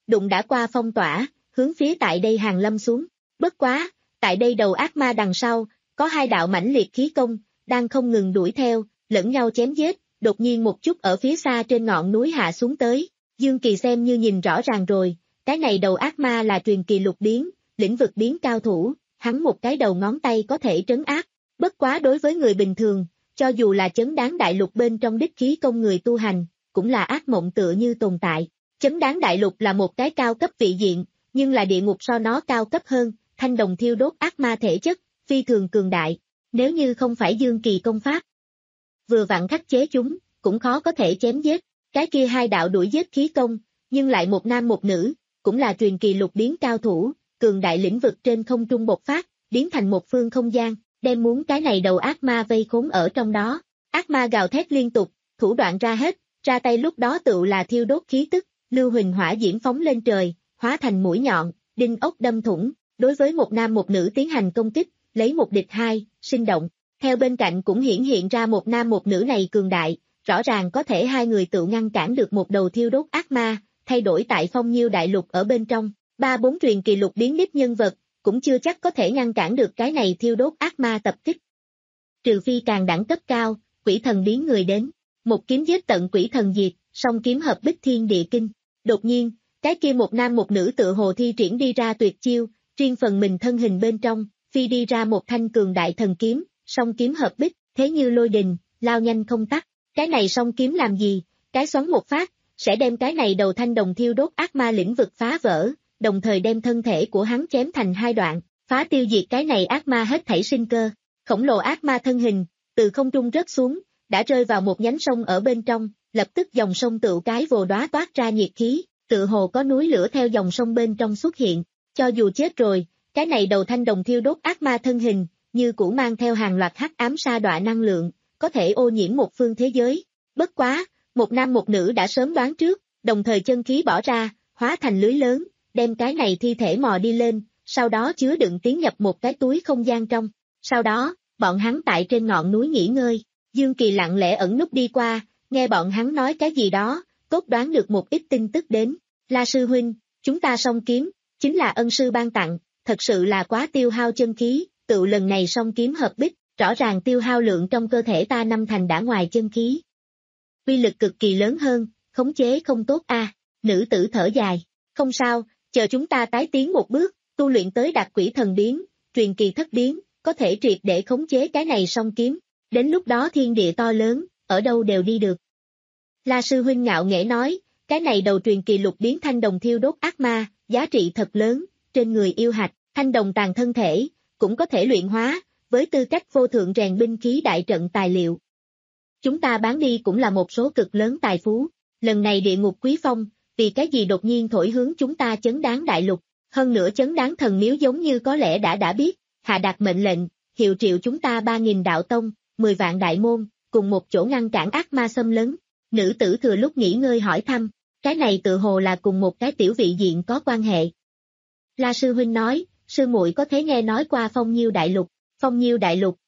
S2: đụng đã qua phong tỏa, hướng phía tại đây hàng lâm xuống. Bất quá, tại đây đầu ác ma đằng sau, có hai đạo mãnh liệt khí công, đang không ngừng đuổi theo, lẫn nhau chém giết, đột nhiên một chút ở phía xa trên ngọn núi hạ xuống tới. Dương Kỳ xem như nhìn rõ ràng rồi, cái này đầu ác ma là truyền kỳ lục biến, lĩnh vực biến cao thủ, hắn một cái đầu ngón tay có thể trấn áp. Bất quá đối với người bình thường, cho dù là chấn đáng đại lục bên trong đích khí công người tu hành, cũng là ác mộng tựa như tồn tại. Chấn đáng đại lục là một cái cao cấp vị diện, nhưng là địa ngục so nó cao cấp hơn, thanh đồng thiêu đốt ác ma thể chất, phi thường cường đại. Nếu như không phải Dương Kỳ công pháp vừa vặn khắc chế chúng, cũng khó có thể chém giết. Cái kia hai đạo đuổi giết khí công, nhưng lại một nam một nữ, cũng là truyền kỳ lục biến cao thủ, cường đại lĩnh vực trên không trung bộc phát, biến thành một phương không gian, đem muốn cái này đầu ác ma vây khốn ở trong đó. Ác ma gào thét liên tục, thủ đoạn ra hết, ra tay lúc đó tựu là thiêu đốt khí tức, lưu huỳnh hỏa diễm phóng lên trời, hóa thành mũi nhọn, đinh ốc đâm thủng, đối với một nam một nữ tiến hành công kích, lấy một địch hai, sinh động. Theo bên cạnh cũng hiển hiện ra một nam một nữ này cường đại, rõ ràng có thể hai người tự ngăn cản được một đầu thiêu đốt ác ma, thay đổi tại phong nhiêu đại lục ở bên trong, ba bốn truyền kỳ lục biến đích nhân vật, cũng chưa chắc có thể ngăn cản được cái này thiêu đốt ác ma tập kích. Trừ phi càng đẳng cấp cao, quỷ thần biến người đến, một kiếm giết tận quỷ thần diệt, song kiếm hợp bích thiên địa kinh. Đột nhiên, cái kia một nam một nữ tự hồ thi triển đi ra tuyệt chiêu, riêng phần mình thân hình bên trong, phi đi ra một thanh cường đại thần kiếm, song kiếm hợp bích, thế như lôi đình, lao nhanh không tắt. Cái này song kiếm làm gì? Cái xoắn một phát, sẽ đem cái này đầu thanh đồng thiêu đốt ác ma lĩnh vực phá vỡ, đồng thời đem thân thể của hắn chém thành hai đoạn, phá tiêu diệt cái này ác ma hết thảy sinh cơ. Khổng lồ ác ma thân hình, từ không trung rớt xuống, đã rơi vào một nhánh sông ở bên trong, lập tức dòng sông tựu cái vồ đóa toát ra nhiệt khí, tự hồ có núi lửa theo dòng sông bên trong xuất hiện. Cho dù chết rồi, cái này đầu thanh đồng thiêu đốt ác ma thân hình, như cũ mang theo hàng loạt hắc ám sa đọa năng lượng, có thể ô nhiễm một phương thế giới. Bất quá, một nam một nữ đã sớm đoán trước, đồng thời chân khí bỏ ra, hóa thành lưới lớn, đem cái này thi thể mò đi lên, sau đó chứa đựng tiến nhập một cái túi không gian trong. Sau đó, bọn hắn tại trên ngọn núi nghỉ ngơi, Dương Kỳ lặng lẽ ẩn núp đi qua, nghe bọn hắn nói cái gì đó, tốt đoán được một ít tin tức đến. La sư huynh, chúng ta song kiếm, chính là ân sư ban tặng, thật sự là quá tiêu hao chân khí, tự lần này song kiếm hợp bích, rõ ràng tiêu hao lượng trong cơ thể ta năm thành đã ngoài chân khí. Uy lực cực kỳ lớn hơn, khống chế không tốt a. À. Nữ tử thở dài, không sao, chờ chúng ta tái tiến một bước, tu luyện tới đạt quỷ thần biến, truyền kỳ thất biến, có thể triệt để khống chế cái này song kiếm, đến lúc đó thiên địa to lớn, ở đâu đều đi được. La sư huynh ngạo nghễ nói, cái này đầu truyền kỳ lục biến thanh đồng thiêu đốt ác ma, giá trị thật lớn, trên người yêu hạch, thanh đồng tàn thân thể, cũng có thể luyện hóa, với tư cách vô thượng rèn binh khí đại trận tài liệu. Chúng ta bán đi cũng là một số cực lớn tài phú, lần này địa ngục quý phong, vì cái gì đột nhiên thổi hướng chúng ta chấn đáng đại lục, hơn nữa chấn đáng thần miếu giống như có lẽ đã đã biết, hạ đạt mệnh lệnh, hiệu triệu chúng ta ba nghìn đạo tông, mười vạn đại môn, cùng một chỗ ngăn cản ác ma xâm lấn. Nữ tử thừa lúc nghỉ ngơi hỏi thăm, cái này tự hồ là cùng một cái tiểu vị diện có quan hệ. La sư huynh nói, sư muội có thể nghe nói qua phong nhiêu đại lục, phong nhiêu đại lục.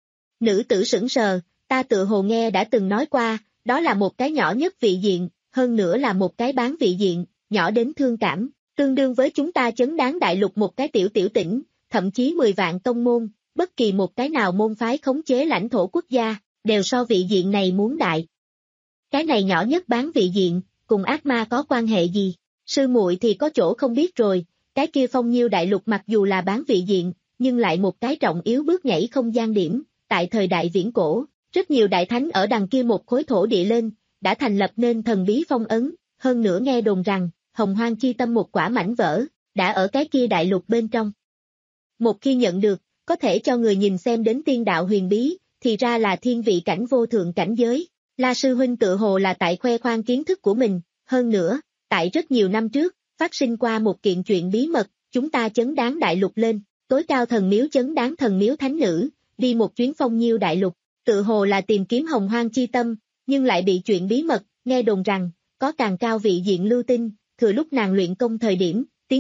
S2: Nữ tử sững sờ, ta tự hồ nghe đã từng nói qua, đó là một cái nhỏ nhất vị diện, hơn nữa là một cái bán vị diện, nhỏ đến thương cảm, tương đương với chúng ta chấn đáng đại lục một cái tiểu tiểu tỉnh, thậm chí mười vạn tông môn, bất kỳ một cái nào môn phái khống chế lãnh thổ quốc gia, đều so vị diện này muốn đại. Cái này nhỏ nhất bán vị diện, cùng ác ma có quan hệ gì? Sư muội thì có chỗ không biết rồi, cái kia phong nhiêu đại lục mặc dù là bán vị diện, nhưng lại một cái trọng yếu bước nhảy không gian điểm, tại thời đại viễn cổ, rất nhiều đại thánh ở đằng kia một khối thổ địa lên, đã thành lập nên thần bí phong ấn, hơn nữa nghe đồn rằng, hồng hoang chi tâm một quả mảnh vỡ, đã ở cái kia đại lục bên trong. Một khi nhận được, có thể cho người nhìn xem đến tiên đạo huyền bí, thì ra là thiên vị cảnh vô thượng cảnh giới. La sư huynh tự hồ là tại khoe khoang kiến thức của mình, hơn nữa, tại rất nhiều năm trước, phát sinh qua một kiện chuyện bí mật, chúng ta chấn đáng đại lục lên, tối cao thần miếu chấn đáng thần miếu thánh nữ, đi một chuyến phong nhiêu đại lục, tự hồ là tìm kiếm hồng hoang chi tâm, nhưng lại bị chuyện bí mật, nghe đồn rằng, có càng cao vị diện lưu tinh, thừa lúc nàng luyện công thời điểm, tiếng.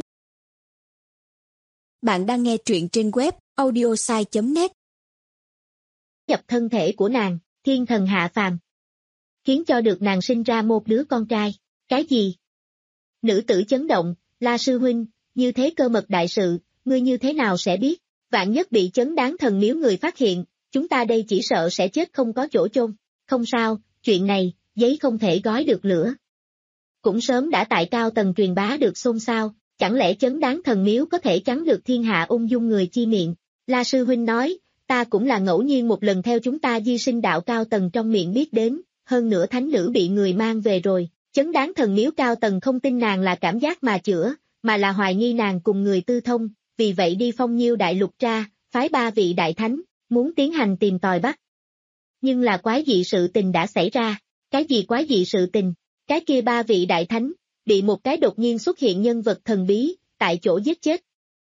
S3: Bạn đang nghe truyện trên web audiosai chấm net.
S2: Nhập thân thể của nàng, thiên thần hạ phàm, khiến cho được nàng sinh ra một đứa con trai. Cái gì? Nữ tử chấn động, La sư huynh, như thế cơ mật đại sự, ngươi như thế nào sẽ biết? Vạn nhất bị chấn đáng thần miếu người phát hiện, chúng ta đây chỉ sợ sẽ chết không có chỗ chôn. Không sao, chuyện này, giấy không thể gói được lửa. Cũng sớm đã tại cao tầng truyền bá được xôn xao, chẳng lẽ chấn đáng thần miếu có thể chắn được thiên hạ ung dung người chi miệng? La sư huynh nói, ta cũng là ngẫu nhiên một lần theo chúng ta di sinh đạo cao tầng trong miệng biết đến, hơn nữa thánh nữ bị người mang về rồi, chấn đáng thần miếu cao tầng không tin nàng là cảm giác mà chữa, mà là hoài nghi nàng cùng người tư thông, vì vậy đi Phong Nhiêu đại lục tra, phái ba vị đại thánh, muốn tiến hành tìm tòi bắt. Nhưng là quái dị sự tình đã xảy ra, cái gì quái dị sự tình? Cái kia ba vị đại thánh, bị một cái đột nhiên xuất hiện nhân vật thần bí, tại chỗ giết chết.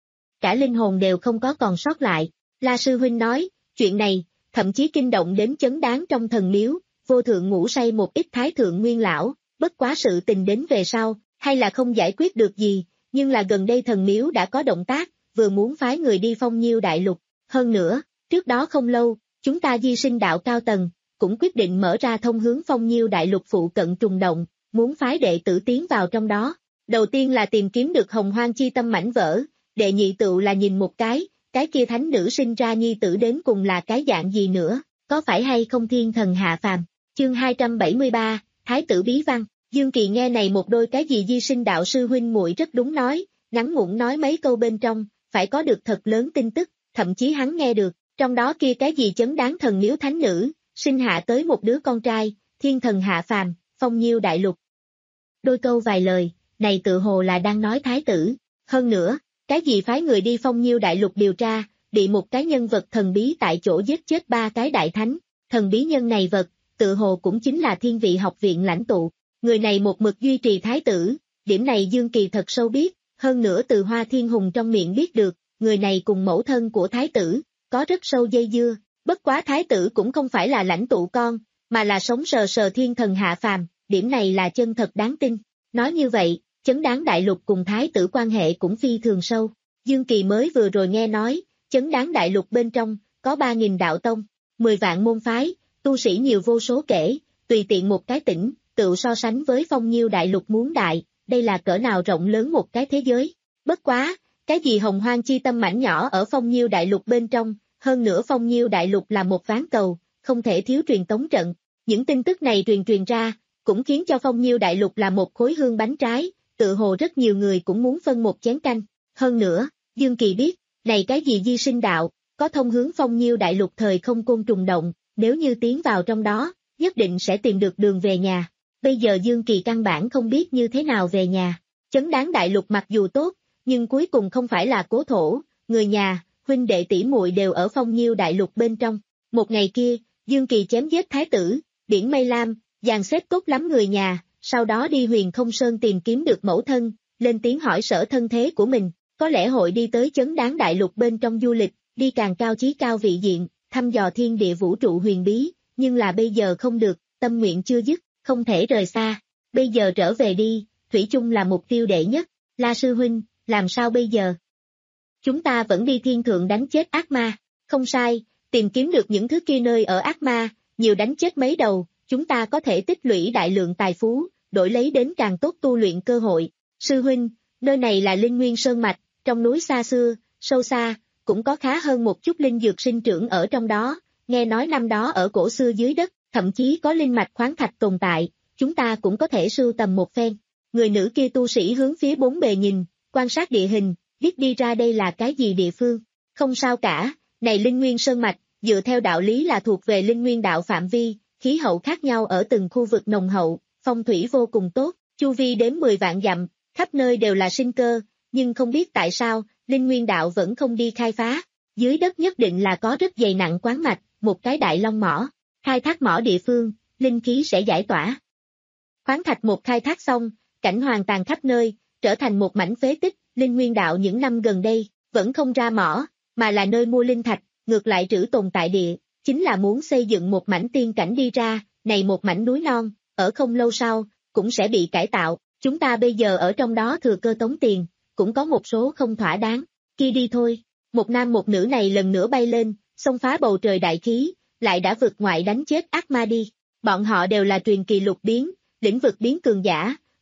S2: Cả linh hồn đều không có còn sót lại. La sư huynh nói, chuyện này, thậm chí kinh động đến chấn đáng trong thần miếu, vô thượng ngủ say một ít thái thượng nguyên lão, bất quá sự tình đến về sau, hay là không giải quyết được gì, nhưng là gần đây thần miếu đã có động tác, vừa muốn phái người đi Phong Nhiêu đại lục. Hơn nữa, trước đó không lâu, chúng ta di sinh đạo cao tầng, cũng quyết định mở ra thông hướng Phong Nhiêu đại lục phụ cận trùng động, muốn phái đệ tử tiến vào trong đó. Đầu tiên là tìm kiếm được hồng hoang chi tâm mảnh vỡ, đệ nhị tựu là nhìn một cái, cái kia thánh nữ sinh ra nhi tử đến cùng là cái dạng gì nữa, có phải hay không thiên thần hạ phàm. Chương hai trăm bảy mươi ba, Thái tử bí văn. Dương Kỳ nghe này một đôi cái gì di sinh đạo sư huynh muội rất đúng nói, ngắn ngủn nói mấy câu bên trong, phải có được thật lớn tin tức, thậm chí hắn nghe được, trong đó kia cái gì chấn đáng thần miếu thánh nữ, sinh hạ tới một đứa con trai, thiên thần hạ phàm, Phong Nhiêu đại lục. Đôi câu vài lời, này tự hồ là đang nói thái tử, hơn nữa, cái gì phái người đi Phong Nhiêu đại lục điều tra, bị một cái nhân vật thần bí tại chỗ giết chết ba cái đại thánh, thần bí nhân này vật, tự hồ cũng chính là thiên vị học viện lãnh tụ, người này một mực duy trì thái tử, điểm này Dương Kỳ thật sâu biết, hơn nữa từ Hoa Thiên Hùng trong miệng biết được, người này cùng mẫu thân của thái tử, có rất sâu dây dưa, bất quá thái tử cũng không phải là lãnh tụ con, mà là sống sờ sờ thiên thần hạ phàm, điểm này là chân thật đáng tin. Nói như vậy, chấn đáng đại lục cùng thái tử quan hệ cũng phi thường sâu. Dương Kỳ mới vừa rồi nghe nói, chấn đáng đại lục bên trong, có ba nghìn đạo tông, mười vạn môn phái, tu sĩ nhiều vô số kể, tùy tiện một cái tỉnh, tự so sánh với Phong Nhiêu đại lục muốn đại, đây là cỡ nào rộng lớn một cái thế giới. Bất quá, cái gì hồng hoang chi tâm mảnh nhỏ ở Phong Nhiêu đại lục bên trong, hơn nữa Phong Nhiêu đại lục là một ván cầu, không thể thiếu truyền tống trận. Những tin tức này truyền truyền ra, cũng khiến cho Phong Nhiêu đại lục là một khối hương bánh trái, tự hồ rất nhiều người cũng muốn phân một chén canh. Hơn nữa, Dương Kỳ biết, này cái gì di sinh đạo, có thông hướng Phong Nhiêu đại lục thời không côn trùng động, nếu như tiến vào trong đó, nhất định sẽ tìm được đường về nhà. Bây giờ Dương Kỳ căn bản không biết như thế nào về nhà. Chấn đáng đại lục mặc dù tốt, nhưng cuối cùng không phải là cố thổ, người nhà, huynh đệ tỷ muội đều ở Phong Nhiêu đại lục bên trong. Một ngày kia, Dương Kỳ chém giết thái tử, Biển Mây Lam, dàn xếp tốt lắm người nhà, sau đó đi Huyền Không Sơn tìm kiếm được mẫu thân, lên tiếng hỏi sở thân thế của mình, có lẽ hội đi tới chấn đáng đại lục bên trong du lịch, đi càng cao chí cao vị diện, thăm dò thiên địa vũ trụ huyền bí, nhưng là bây giờ không được, tâm nguyện chưa dứt, không thể rời xa, bây giờ trở về đi, thủy chung là mục tiêu đệ nhất. La sư huynh, làm sao bây giờ? Chúng ta vẫn đi thiên thượng đánh chết ác ma, không sai, tìm kiếm được những thứ kia nơi ở ác ma, nhiều đánh chết mấy đầu, chúng ta có thể tích lũy đại lượng tài phú, đổi lấy đến càng tốt tu luyện cơ hội. Sư huynh, nơi này là Linh Nguyên Sơn Mạch, trong núi xa xưa, sâu xa, cũng có khá hơn một chút linh dược sinh trưởng ở trong đó, nghe nói năm đó ở cổ xưa dưới đất, thậm chí có linh mạch khoáng thạch tồn tại, chúng ta cũng có thể sưu tầm một phen. Người nữ kia tu sĩ hướng phía bốn bề nhìn, quan sát địa hình, biết đi ra đây là cái gì địa phương. Không sao cả, này Linh Nguyên Sơn Mạch, dựa theo đạo lý là thuộc về Linh Nguyên đạo phạm vi, khí hậu khác nhau ở từng khu vực nồng hậu, phong thủy vô cùng tốt, chu vi đến mười vạn dặm, khắp nơi đều là sinh cơ, nhưng không biết tại sao, Linh Nguyên đạo vẫn không đi khai phá. Dưới đất nhất định là có rất dày nặng quán mạch, một cái đại long mỏ, khai thác mỏ địa phương, linh khí sẽ giải tỏa. Khoáng thạch một khai thác xong, cảnh hoàn tàn khắp nơi, trở thành một mảnh phế tích. Linh Nguyên đạo những năm gần đây, vẫn không ra mỏ, mà là nơi mua linh thạch, ngược lại trữ tồn tại địa, chính là muốn xây dựng một mảnh tiên cảnh đi ra, này một mảnh núi non, ở không lâu sau, cũng sẽ bị cải tạo, chúng ta bây giờ ở trong đó thừa cơ tống tiền, cũng có một số không thỏa đáng, kia đi thôi. Một nam một nữ này lần nữa bay lên, xông phá bầu trời đại khí, lại đã vượt ngoại đánh chết ác ma đi. Bọn họ đều là truyền kỳ lục biến, lĩnh vực biến cường giả,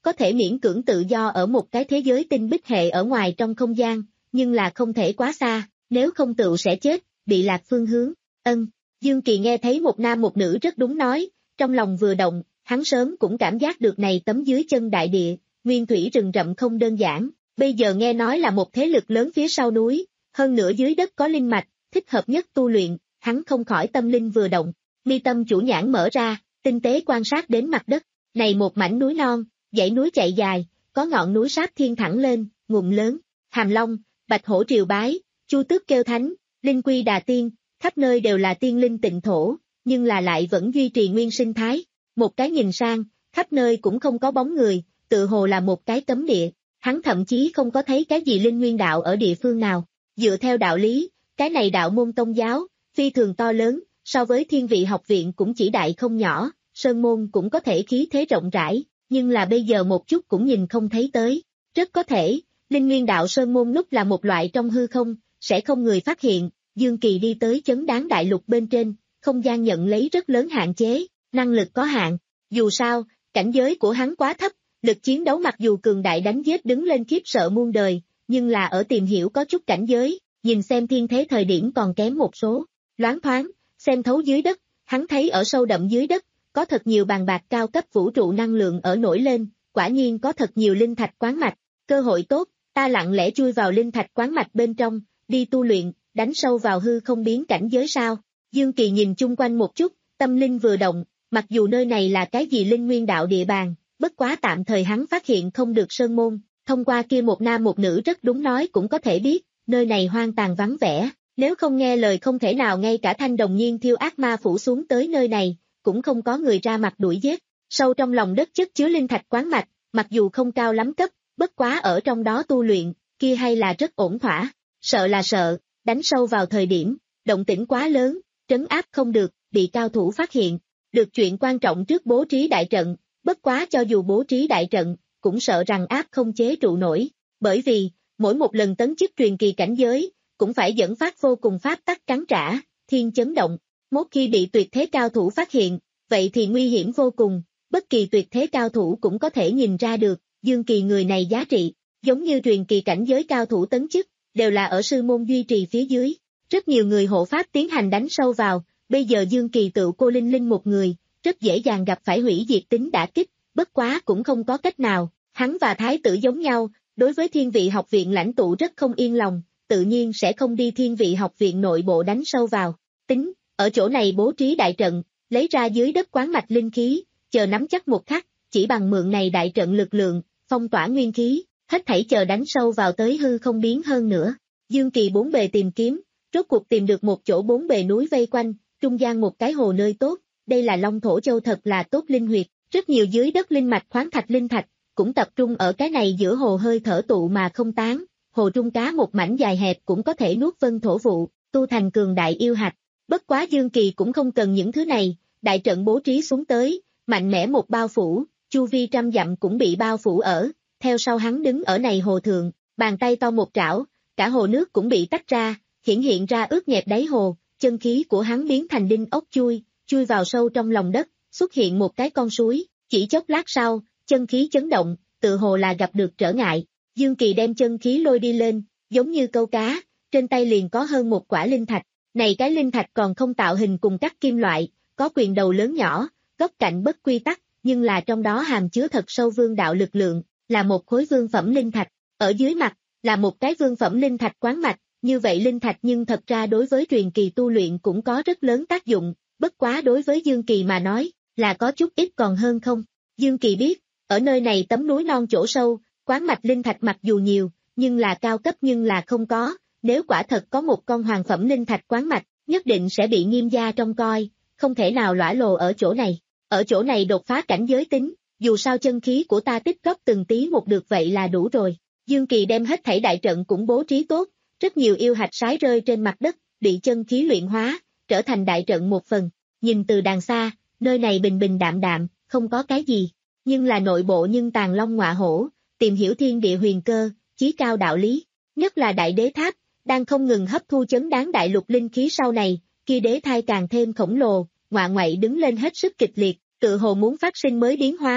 S2: có thể miễn cưỡng tự do ở một cái thế giới tinh bích hệ ở ngoài trong không gian, nhưng là không thể quá xa, nếu không tựu sẽ chết, bị lạc phương hướng. Ân, Dương Kỳ nghe thấy một nam một nữ rất đúng nói, trong lòng vừa động, hắn sớm cũng cảm giác được này tấm dưới chân đại địa, nguyên thủy rừng rậm không đơn giản, bây giờ nghe nói là một thế lực lớn phía sau núi, hơn nữa dưới đất có linh mạch, thích hợp nhất tu luyện, hắn không khỏi tâm linh vừa động, mi tâm chủ nhãn mở ra, tinh tế quan sát đến mặt đất, này một mảnh núi non, dãy núi chạy dài, có ngọn núi sáp thiên thẳng lên, ngụm lớn, hàm long, bạch hổ triều bái, chu tước kêu thánh, linh quy đà tiên, khắp nơi đều là tiên linh tịnh thổ, nhưng là lại vẫn duy trì nguyên sinh thái, một cái nhìn sang, khắp nơi cũng không có bóng người, tự hồ là một cái cấm địa, hắn thậm chí không có thấy cái gì linh nguyên đạo ở địa phương nào, dựa theo đạo lý, cái này đạo môn tông giáo, phi thường to lớn, so với thiên vị học viện cũng chỉ đại không nhỏ, sơn môn cũng có thể khí thế rộng rãi, nhưng là bây giờ một chút cũng nhìn không thấy tới, rất có thể, linh nguyên đạo sơn môn lúc là một loại trong hư không, sẽ không người phát hiện, Dương Kỳ đi tới chấn đáng đại lục bên trên, không gian nhận lấy rất lớn hạn chế, năng lực có hạn, dù sao, cảnh giới của hắn quá thấp, lực chiến đấu mặc dù cường đại đánh giết đứng lên khiếp sợ muôn đời, nhưng là ở tìm hiểu có chút cảnh giới, nhìn xem thiên thế thời điểm còn kém một số, loáng thoáng, xem thấu dưới đất, hắn thấy ở sâu đậm dưới đất, có thật nhiều bàn bạc cao cấp vũ trụ năng lượng ở nổi lên, quả nhiên có thật nhiều linh thạch quán mạch, cơ hội tốt, ta lặng lẽ chui vào linh thạch quán mạch bên trong, đi tu luyện, đánh sâu vào hư không biến cảnh giới sao. Dương Kỳ nhìn chung quanh một chút, tâm linh vừa động, mặc dù nơi này là cái gì linh nguyên đạo địa bàn, bất quá tạm thời hắn phát hiện không được sơn môn, thông qua kia một nam một nữ rất đúng nói cũng có thể biết, nơi này hoang tàn vắng vẻ, nếu không nghe lời không thể nào ngay cả thanh đồng nhiên thiêu ác ma phủ xuống tới nơi này, cũng không có người ra mặt đuổi giết, sâu trong lòng đất chất chứa linh thạch quán mạch, mặc dù không cao lắm cấp, bất quá ở trong đó tu luyện, kia hay là rất ổn thỏa, sợ là sợ, đánh sâu vào thời điểm, động tĩnh quá lớn, trấn áp không được, bị cao thủ phát hiện, được chuyện quan trọng trước bố trí đại trận, bất quá cho dù bố trí đại trận, cũng sợ rằng áp không chế trụ nổi, bởi vì, mỗi một lần tấn chức truyền kỳ cảnh giới, cũng phải dẫn phát vô cùng pháp tắc cắn trả, thiên chấn động, một khi bị tuyệt thế cao thủ phát hiện, vậy thì nguy hiểm vô cùng, bất kỳ tuyệt thế cao thủ cũng có thể nhìn ra được, Dương Kỳ người này giá trị, giống như truyền kỳ cảnh giới cao thủ tấn chức, đều là ở sư môn duy trì phía dưới, rất nhiều người hộ pháp tiến hành đánh sâu vào, bây giờ Dương Kỳ tự cô linh linh một người, rất dễ dàng gặp phải hủy diệt tính đả kích, bất quá cũng không có cách nào, hắn và thái tử giống nhau, đối với thiên vị học viện lãnh tụ rất không yên lòng, tự nhiên sẽ không đi thiên vị học viện nội bộ đánh sâu vào, tính, ở chỗ này bố trí đại trận, lấy ra dưới đất quán mạch linh khí, chờ nắm chắc một khắc, chỉ bằng mượn này đại trận lực lượng, phong tỏa nguyên khí, hết thảy chờ đánh sâu vào tới hư không biến hơn nữa. Dương Kỳ bốn bề tìm kiếm, rốt cuộc tìm được một chỗ bốn bề núi vây quanh, trung gian một cái hồ nơi tốt, đây là Long Thổ Châu thật là tốt linh huyệt, rất nhiều dưới đất linh mạch khoáng thạch linh thạch, cũng tập trung ở cái này giữa hồ hơi thở tụ mà không tán, hồ trung cá một mảnh dài hẹp cũng có thể nuốt vân thổ vụ, tu thành cường đại yêu hạch. Bất quá Dương Kỳ cũng không cần những thứ này, đại trận bố trí xuống tới, mạnh mẽ một bao phủ, chu vi trăm dặm cũng bị bao phủ ở, theo sau hắn đứng ở này hồ thượng, bàn tay to một trảo, cả hồ nước cũng bị tách ra, hiển hiện ra ướt nhẹp đáy hồ, chân khí của hắn biến thành đinh ốc chui, chui vào sâu trong lòng đất, xuất hiện một cái con suối, chỉ chốc lát sau, chân khí chấn động, tự hồ là gặp được trở ngại, Dương Kỳ đem chân khí lôi đi lên, giống như câu cá, trên tay liền có hơn một quả linh thạch, này cái linh thạch còn không tạo hình cùng các kim loại, có quyền đầu lớn nhỏ, góc cạnh bất quy tắc, nhưng là trong đó hàm chứa thật sâu vương đạo lực lượng, là một khối vương phẩm linh thạch, ở dưới mặt, là một cái vương phẩm linh thạch quán mạch, như vậy linh thạch nhưng thật ra đối với truyền kỳ tu luyện cũng có rất lớn tác dụng, bất quá đối với Dương Kỳ mà nói, là có chút ít còn hơn không. Dương Kỳ biết, ở nơi này tấm núi non chỗ sâu, quán mạch linh thạch mặc dù nhiều, nhưng là cao cấp nhưng là không có, nếu quả thật có một con hoàng phẩm linh thạch quán mạch, nhất định sẽ bị nghiêm gia trông coi, không thể nào lõa lồ ở chỗ này. Ở chỗ này đột phá cảnh giới tính, dù sao chân khí của ta tích góp từng tí một được vậy là đủ rồi. Dương Kỳ đem hết thảy đại trận cũng bố trí tốt, rất nhiều yêu hạch sái rơi trên mặt đất, bị chân khí luyện hóa, trở thành đại trận một phần. Nhìn từ đàng xa, nơi này bình bình đạm đạm, không có cái gì, nhưng là nội bộ nhưng tàng long ngọa hổ, tìm hiểu thiên địa huyền cơ, chí cao đạo lý, nhất là đại đế tháp, đang không ngừng hấp thu chấn đáng đại lục linh khí sau này, khi đế thai càng thêm khổng lồ, ngọa ngoại đứng lên hết sức kịch liệt, tự hồ muốn phát sinh mới biến hóa,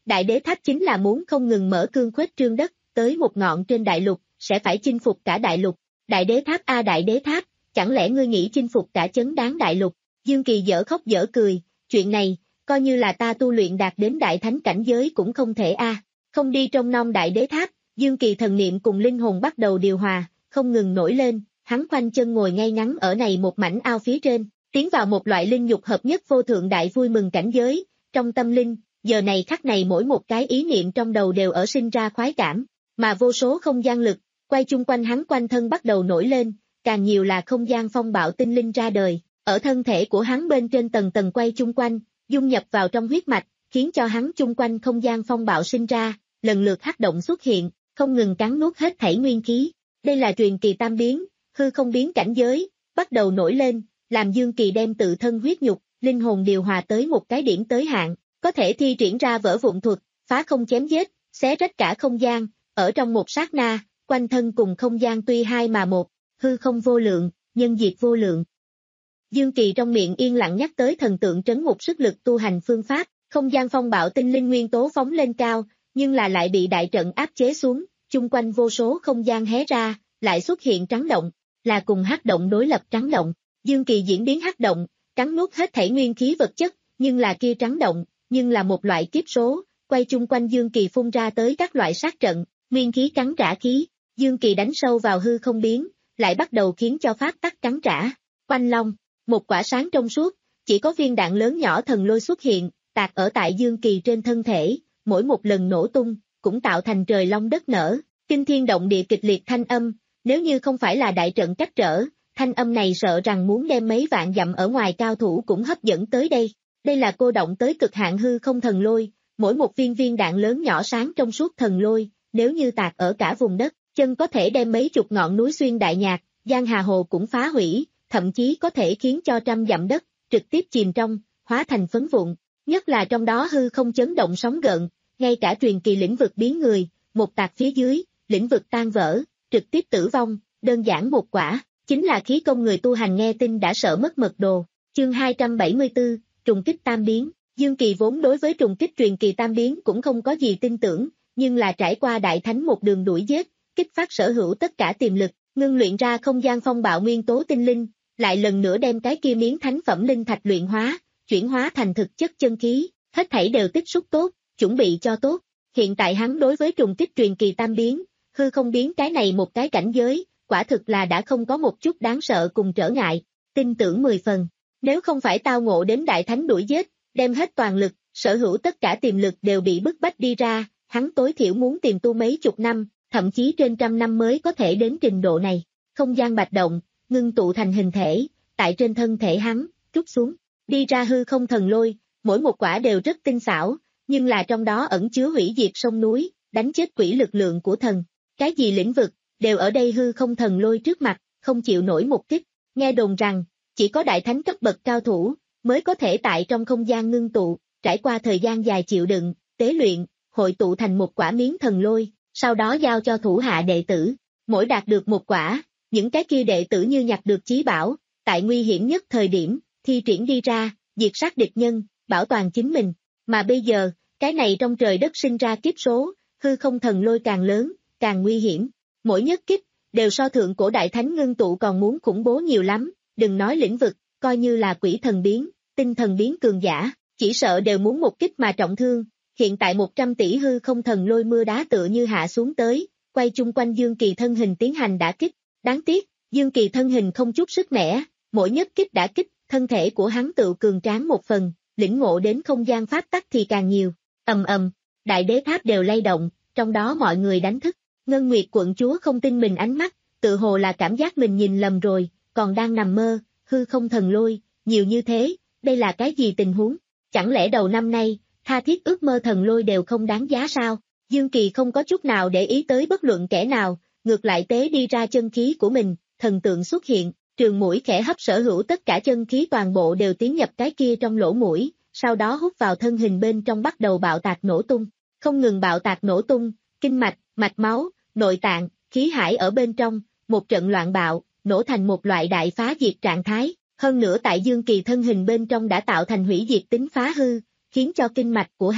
S2: Đại đế tháp chính là muốn không ngừng mở cương khuếch trương đất, tới một ngọn trên đại lục, sẽ phải chinh phục cả đại lục. Đại đế tháp a đại đế tháp, chẳng lẽ ngươi nghĩ chinh phục cả chấn đáng đại lục? Dương Kỳ dở khóc dở cười, chuyện này, coi như là ta tu luyện đạt đến đại thánh cảnh giới cũng không thể a. Không đi trong non đại đế tháp, Dương Kỳ thần niệm cùng linh hồn bắt đầu điều hòa, không ngừng nổi lên, hắn khoanh chân ngồi ngay ngắn ở này một mảnh ao phía trên, tiến vào một loại linh nhục hợp nhất vô thượng đại vui mừng cảnh giới, trong tâm linh, giờ này khắc này mỗi một cái ý niệm trong đầu đều ở sinh ra khoái cảm, mà vô số không gian lực, quay chung quanh hắn quanh thân bắt đầu nổi lên, càng nhiều là không gian phong bạo tinh linh ra đời, ở thân thể của hắn bên trên tầng tầng quay chung quanh, dung nhập vào trong huyết mạch, khiến cho hắn chung quanh không gian phong bạo sinh ra, lần lượt hắc động xuất hiện, không ngừng cắn nuốt hết thảy nguyên khí. Đây là truyền kỳ tam biến, hư không biến cảnh giới, bắt đầu nổi lên, làm Dương Kỳ đem tự thân huyết nhục, linh hồn điều hòa tới một cái điểm tới hạn, có thể thi triển ra vỡ vụn thuật, phá không chém giết, xé rách cả không gian, ở trong một sát na, quanh thân cùng không gian tuy hai mà một, hư không vô lượng, nhân diệt vô lượng. Dương Kỳ trong miệng yên lặng nhắc tới thần tượng trấn ngục sức lực tu hành phương pháp, không gian phong bạo tinh linh nguyên tố phóng lên cao, nhưng là lại bị đại trận áp chế xuống, chung quanh vô số không gian hé ra, lại xuất hiện trắng động, là cùng hắc động đối lập trắng động. Dương Kỳ diễn biến hắc động, cắn nuốt hết thảy nguyên khí vật chất, nhưng là kia trắng động, nhưng là một loại kiếp số, quay chung quanh Dương Kỳ phun ra tới các loại sát trận, nguyên khí cắn trả khí, Dương Kỳ đánh sâu vào hư không biến, lại bắt đầu khiến cho pháp tắc cắn trả. Quanh long, một quả sáng trong suốt, chỉ có viên đạn lớn nhỏ thần lôi xuất hiện, tạc ở tại Dương Kỳ trên thân thể, mỗi một lần nổ tung, cũng tạo thành trời long đất nở, kinh thiên động địa kịch liệt thanh âm, nếu như không phải là đại trận cách trở, thanh âm này sợ rằng muốn đem mấy vạn dặm ở ngoài cao thủ cũng hấp dẫn tới đây. Đây là cô động tới cực hạn hư không thần lôi, mỗi một viên viên đạn lớn nhỏ sáng trong suốt thần lôi, nếu như tạc ở cả vùng đất, chân có thể đem mấy chục ngọn núi xuyên đại nhạc, giang hà hồ cũng phá hủy, thậm chí có thể khiến cho trăm dặm đất, trực tiếp chìm trong, hóa thành phấn vụn, nhất là trong đó hư không chấn động sóng gợn, ngay cả truyền kỳ lĩnh vực biến người, một tạc phía dưới, lĩnh vực tan vỡ, trực tiếp tử vong, đơn giản một quả, chính là khí công người tu hành nghe tin đã sợ mất mật đồ. Chương hai trăm bảy mươi tư, trùng kích tam biến, Dương Kỳ vốn đối với trùng kích truyền kỳ tam biến cũng không có gì tin tưởng, nhưng là trải qua đại thánh một đường đuổi giết, kích phát sở hữu tất cả tiềm lực, ngưng luyện ra không gian phong bạo nguyên tố tinh linh, lại lần nữa đem cái kia miếng thánh phẩm linh thạch luyện hóa, chuyển hóa thành thực chất chân khí, hết thảy đều tích xúc tốt, chuẩn bị cho tốt. Hiện tại hắn đối với trùng kích truyền kỳ tam biến, hư không biến cái này một cái cảnh giới, quả thực là đã không có một chút đáng sợ cùng trở ngại, tin tưởng mười phần. Nếu không phải tao ngộ đến đại thánh đuổi giết, đem hết toàn lực, sở hữu tất cả tiềm lực đều bị bức bách đi ra, hắn tối thiểu muốn tìm tu mấy chục năm, thậm chí trên trăm năm mới có thể đến trình độ này. Không gian bạch động, ngưng tụ thành hình thể, tại trên thân thể hắn, trút xuống, đi ra hư không thần lôi, mỗi một quả đều rất tinh xảo, nhưng là trong đó ẩn chứa hủy diệt sông núi, đánh chết quỷ lực lượng của thần. Cái gì lĩnh vực, đều ở đây hư không thần lôi trước mặt, không chịu nổi một kích. Nghe đồn rằng, chỉ có đại thánh cấp bậc cao thủ, mới có thể tại trong không gian ngưng tụ, trải qua thời gian dài chịu đựng, tế luyện, hội tụ thành một quả miếng thần lôi, sau đó giao cho thủ hạ đệ tử. Mỗi đạt được một quả, những cái kia đệ tử như nhặt được chí bảo, tại nguy hiểm nhất thời điểm, thi triển đi ra, diệt sát địch nhân, bảo toàn chính mình. Mà bây giờ, cái này trong trời đất sinh ra kiếp số, hư không thần lôi càng lớn, càng nguy hiểm. Mỗi nhất kích, đều so thượng cổ đại thánh ngưng tụ còn muốn khủng bố nhiều lắm, đừng nói lĩnh vực, coi như là quỷ thần biến, tinh thần biến cường giả, chỉ sợ đều muốn một kích mà trọng thương. Hiện tại một trăm tỷ hư không thần lôi mưa đá tựa như hạ xuống tới, quay chung quanh Dương Kỳ thân hình tiến hành đả kích. Đáng tiếc, Dương Kỳ thân hình không chút sức mẻ, mỗi nhất kích đả kích, thân thể của hắn tự cường tráng một phần, lĩnh ngộ đến không gian pháp tắc thì càng nhiều. Ầm ầm, đại đế tháp đều lay động, trong đó mọi người đánh thức. Ngân Nguyệt quận chúa không tin mình ánh mắt, tự hồ là cảm giác mình nhìn lầm rồi, còn đang nằm mơ, hư không thần lôi, nhiều như thế, đây là cái gì tình huống? Chẳng lẽ đầu năm nay, tha thiết ước mơ thần lôi đều không đáng giá sao? Dương Kỳ không có chút nào để ý tới bất luận kẻ nào, ngược lại tế đi ra chân khí của mình, thần tượng xuất hiện, trường mũi khẽ hấp sở hữu tất cả chân khí toàn bộ đều tiến nhập cái kia trong lỗ mũi, sau đó hút vào thân hình bên trong bắt đầu bạo tạc nổ tung, không ngừng bạo tạc nổ tung, kinh mạch, mạch máu, nội tạng, khí hải ở bên trong, một trận loạn bạo, nổ thành một loại đại phá diệt trạng thái, hơn nữa tại Dương Kỳ thân hình bên trong đã tạo thành hủy diệt tính phá hư, khiến cho kinh mạch của hắn,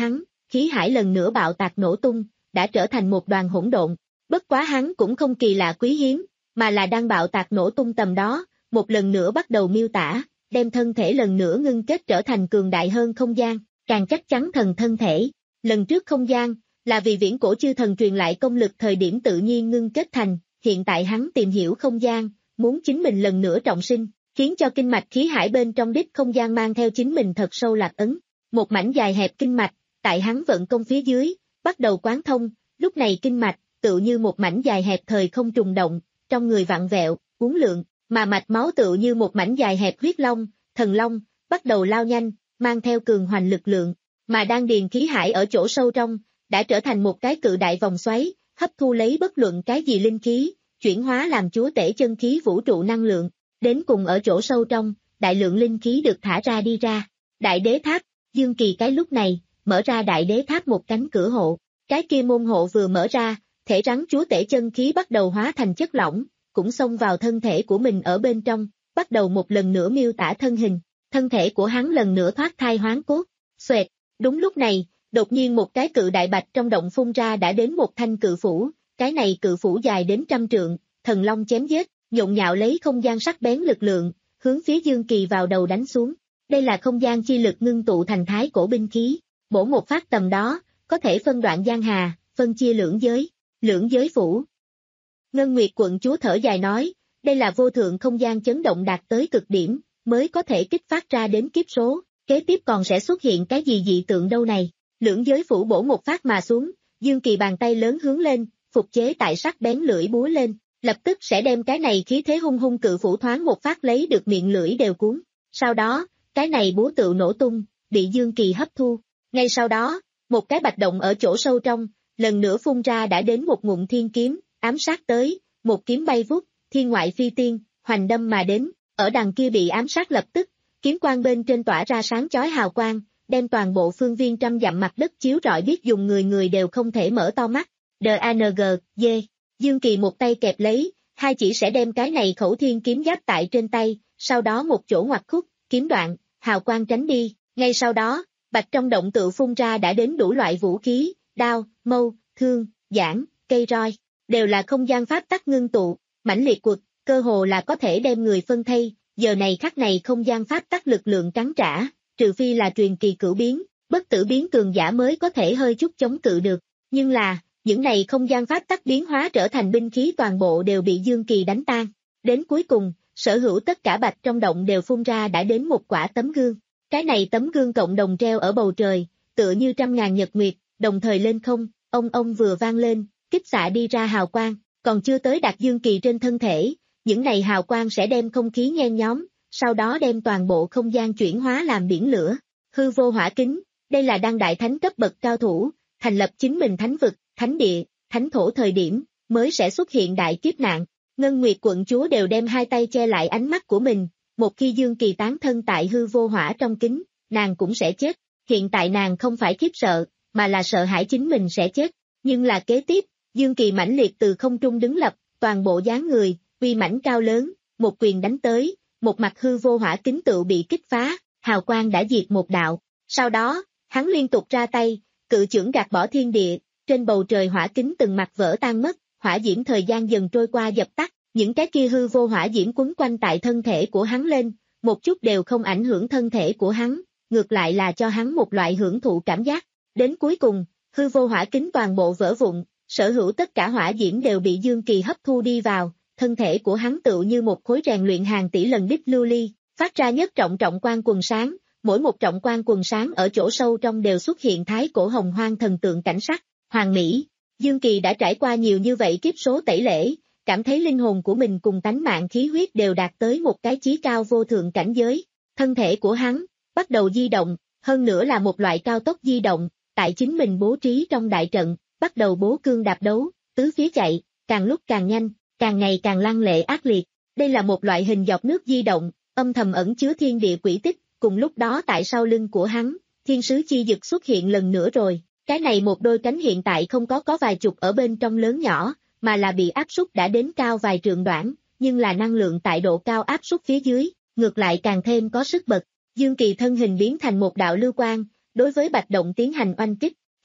S2: khí hải lần nữa bạo tạc nổ tung, đã trở thành một đoàn hỗn độn. Bất quá hắn cũng không kỳ lạ quý hiếm, mà là đang bạo tạc nổ tung tầm đó, một lần nữa bắt đầu miêu tả, đem thân thể lần nữa ngưng kết trở thành cường đại hơn không gian, càng chắc chắn thần thân thể. Lần trước không gian, là vì viễn cổ chư thần truyền lại công lực thời điểm tự nhiên ngưng kết thành, hiện tại hắn tìm hiểu không gian, muốn chính mình lần nữa trọng sinh, khiến cho kinh mạch khí hải bên trong đích không gian mang theo chính mình thật sâu lạc ấn. Một mảnh dài hẹp kinh mạch, tại hắn vận công phía dưới, bắt đầu quán thông, lúc này kinh mạch, tự như một mảnh dài hẹp thời không trùng động, trong người vặn vẹo, uốn lượn, mà mạch máu tự như một mảnh dài hẹp huyết long, thần long, bắt đầu lao nhanh, mang theo cường hoành lực lượng, mà đang điền khí hải ở chỗ sâu trong, đã trở thành một cái cự đại vòng xoáy, hấp thu lấy bất luận cái gì linh khí, chuyển hóa làm chúa tể chân khí vũ trụ năng lượng, đến cùng ở chỗ sâu trong, đại lượng linh khí được thả ra đi ra. Đại đế tháp, Dương Kỳ cái lúc này, mở ra đại đế tháp một cánh cửa hộ, cái kia môn hộ vừa mở ra, thể rắn chúa tể chân khí bắt đầu hóa thành chất lỏng, cũng xông vào thân thể của mình ở bên trong, bắt đầu một lần nữa miêu tả thân hình, thân thể của hắn lần nữa thoát thai hoán cốt, xoẹt, đúng lúc này, đột nhiên một cái cự đại bạch trong động phun ra đã đến một thanh cự phủ, cái này cự phủ dài đến trăm trượng, thần long chém giết, nhộn nhạo lấy không gian sắc bén lực lượng, hướng phía Dương Kỳ vào đầu đánh xuống. Đây là không gian chi lực ngưng tụ thành thái cổ binh khí, bổ một phát tầm đó, có thể phân đoạn giang hà, phân chia lưỡng giới, lưỡng giới phủ. Ngân Nguyệt quận chúa thở dài nói, đây là vô thượng không gian chấn động đạt tới cực điểm, mới có thể kích phát ra đến kiếp số, kế tiếp còn sẽ xuất hiện cái gì dị tượng đâu này. Lưỡng giới phủ bổ một phát mà xuống, Dương Kỳ bàn tay lớn hướng lên, phục chế tại sắc bén lưỡi búa lên, lập tức sẽ đem cái này khí thế hung hung cự phủ thoáng một phát lấy được miệng lưỡi đều cuốn. Sau đó, cái này búa tự nổ tung, bị Dương Kỳ hấp thu. Ngay sau đó, một cái bạch động ở chỗ sâu trong, lần nữa phun ra đã đến một ngụm thiên kiếm, ám sát tới, một kiếm bay vút, thiên ngoại phi tiên, hoành đâm mà đến, ở đằng kia bị ám sát lập tức, kiếm quang bên trên tỏa ra sáng chói hào quang, đem toàn bộ phương viên trăm dặm mặt đất chiếu rọi biết dùng người người đều không thể mở to mắt. đê a en giê, dê, Dương Kỳ một tay kẹp lấy, hai chỉ sẽ đem cái này khẩu thiên kiếm giáp tại trên tay, sau đó một chỗ ngoặt khúc, kiếm đoạn, hào quang tránh đi, ngay sau đó, bạch trong động tự phun ra đã đến đủ loại vũ khí, đao, mâu, thương, giảng, cây roi, đều là không gian pháp tắc ngưng tụ, mãnh liệt quật, cơ hồ là có thể đem người phân thây, giờ này khắc này không gian pháp tắc lực lượng trắng trả, trừ phi là truyền kỳ cửu biến, bất tử biến cường giả mới có thể hơi chút chống cự được, nhưng là, những này không gian pháp tắc biến hóa trở thành binh khí toàn bộ đều bị Dương Kỳ đánh tan, đến cuối cùng, sở hữu tất cả bạch trong động đều phun ra đã đến một quả tấm gương, cái này tấm gương cộng đồng treo ở bầu trời, tựa như trăm ngàn nhật nguyệt, đồng thời lên không, ông ông vừa vang lên, kích xạ đi ra hào quang, còn chưa tới đạt Dương Kỳ trên thân thể, những này hào quang sẽ đem không khí nhen nhóm, sau đó đem toàn bộ không gian chuyển hóa làm biển lửa, hư vô hỏa kính, đây là đăng đại thánh cấp bậc cao thủ, thành lập chính mình thánh vực, thánh địa, thánh thổ thời điểm, mới sẽ xuất hiện đại kiếp nạn. Ngân Nguyệt quận chúa đều đem hai tay che lại ánh mắt của mình, một khi Dương Kỳ tán thân tại hư vô hỏa trong kính, nàng cũng sẽ chết, hiện tại nàng không phải khiếp sợ, mà là sợ hãi chính mình sẽ chết, nhưng là kế tiếp, Dương Kỳ mãnh liệt từ không trung đứng lập, toàn bộ dáng người, uy mãnh cao lớn, một quyền đánh tới, một mặt hư vô hỏa kính tự bị kích phá, hào quang đã diệt một đạo, sau đó, hắn liên tục ra tay, cự chưởng gạt bỏ thiên địa, trên bầu trời hỏa kính từng mặt vỡ tan mất, hỏa diễm thời gian dần trôi qua dập tắt, những cái kia hư vô hỏa diễm quấn quanh tại thân thể của hắn lên, một chút đều không ảnh hưởng thân thể của hắn, ngược lại là cho hắn một loại hưởng thụ cảm giác. Đến cuối cùng, hư vô hỏa kính toàn bộ vỡ vụn, sở hữu tất cả hỏa diễm đều bị Dương Kỳ hấp thu đi vào, thân thể của hắn tựu như một khối rèn luyện hàng tỷ lần đích lưu ly, phát ra nhất trọng trọng quang quần sáng, mỗi một trọng quang quần sáng ở chỗ sâu trong đều xuất hiện thái cổ hồng hoang thần tượng cảnh sắc, hoàng mỹ. Dương Kỳ đã trải qua nhiều như vậy kiếp số tẩy lễ, cảm thấy linh hồn của mình cùng tánh mạng khí huyết đều đạt tới một cái chí cao vô thượng cảnh giới, thân thể của hắn bắt đầu di động, hơn nữa là một loại cao tốc di động, tại chính mình bố trí trong đại trận, bắt đầu bố cương đạp đấu, tứ phía chạy, càng lúc càng nhanh, càng ngày càng lăng lệ ác liệt. Đây là một loại hình giọt nước di động, âm thầm ẩn chứa thiên địa quỷ tích, cùng lúc đó tại sau lưng của hắn, thiên sứ chi dực xuất hiện lần nữa rồi, cái này một đôi cánh hiện tại không có có vài chục ở bên trong lớn nhỏ, mà là bị áp suất đã đến cao vài trượng đoạn, nhưng là năng lượng tại độ cao áp suất phía dưới, ngược lại càng thêm có sức bật. Dương Kỳ thân hình biến thành một đạo lưu quang, đối với bạch động tiến hành oanh kích,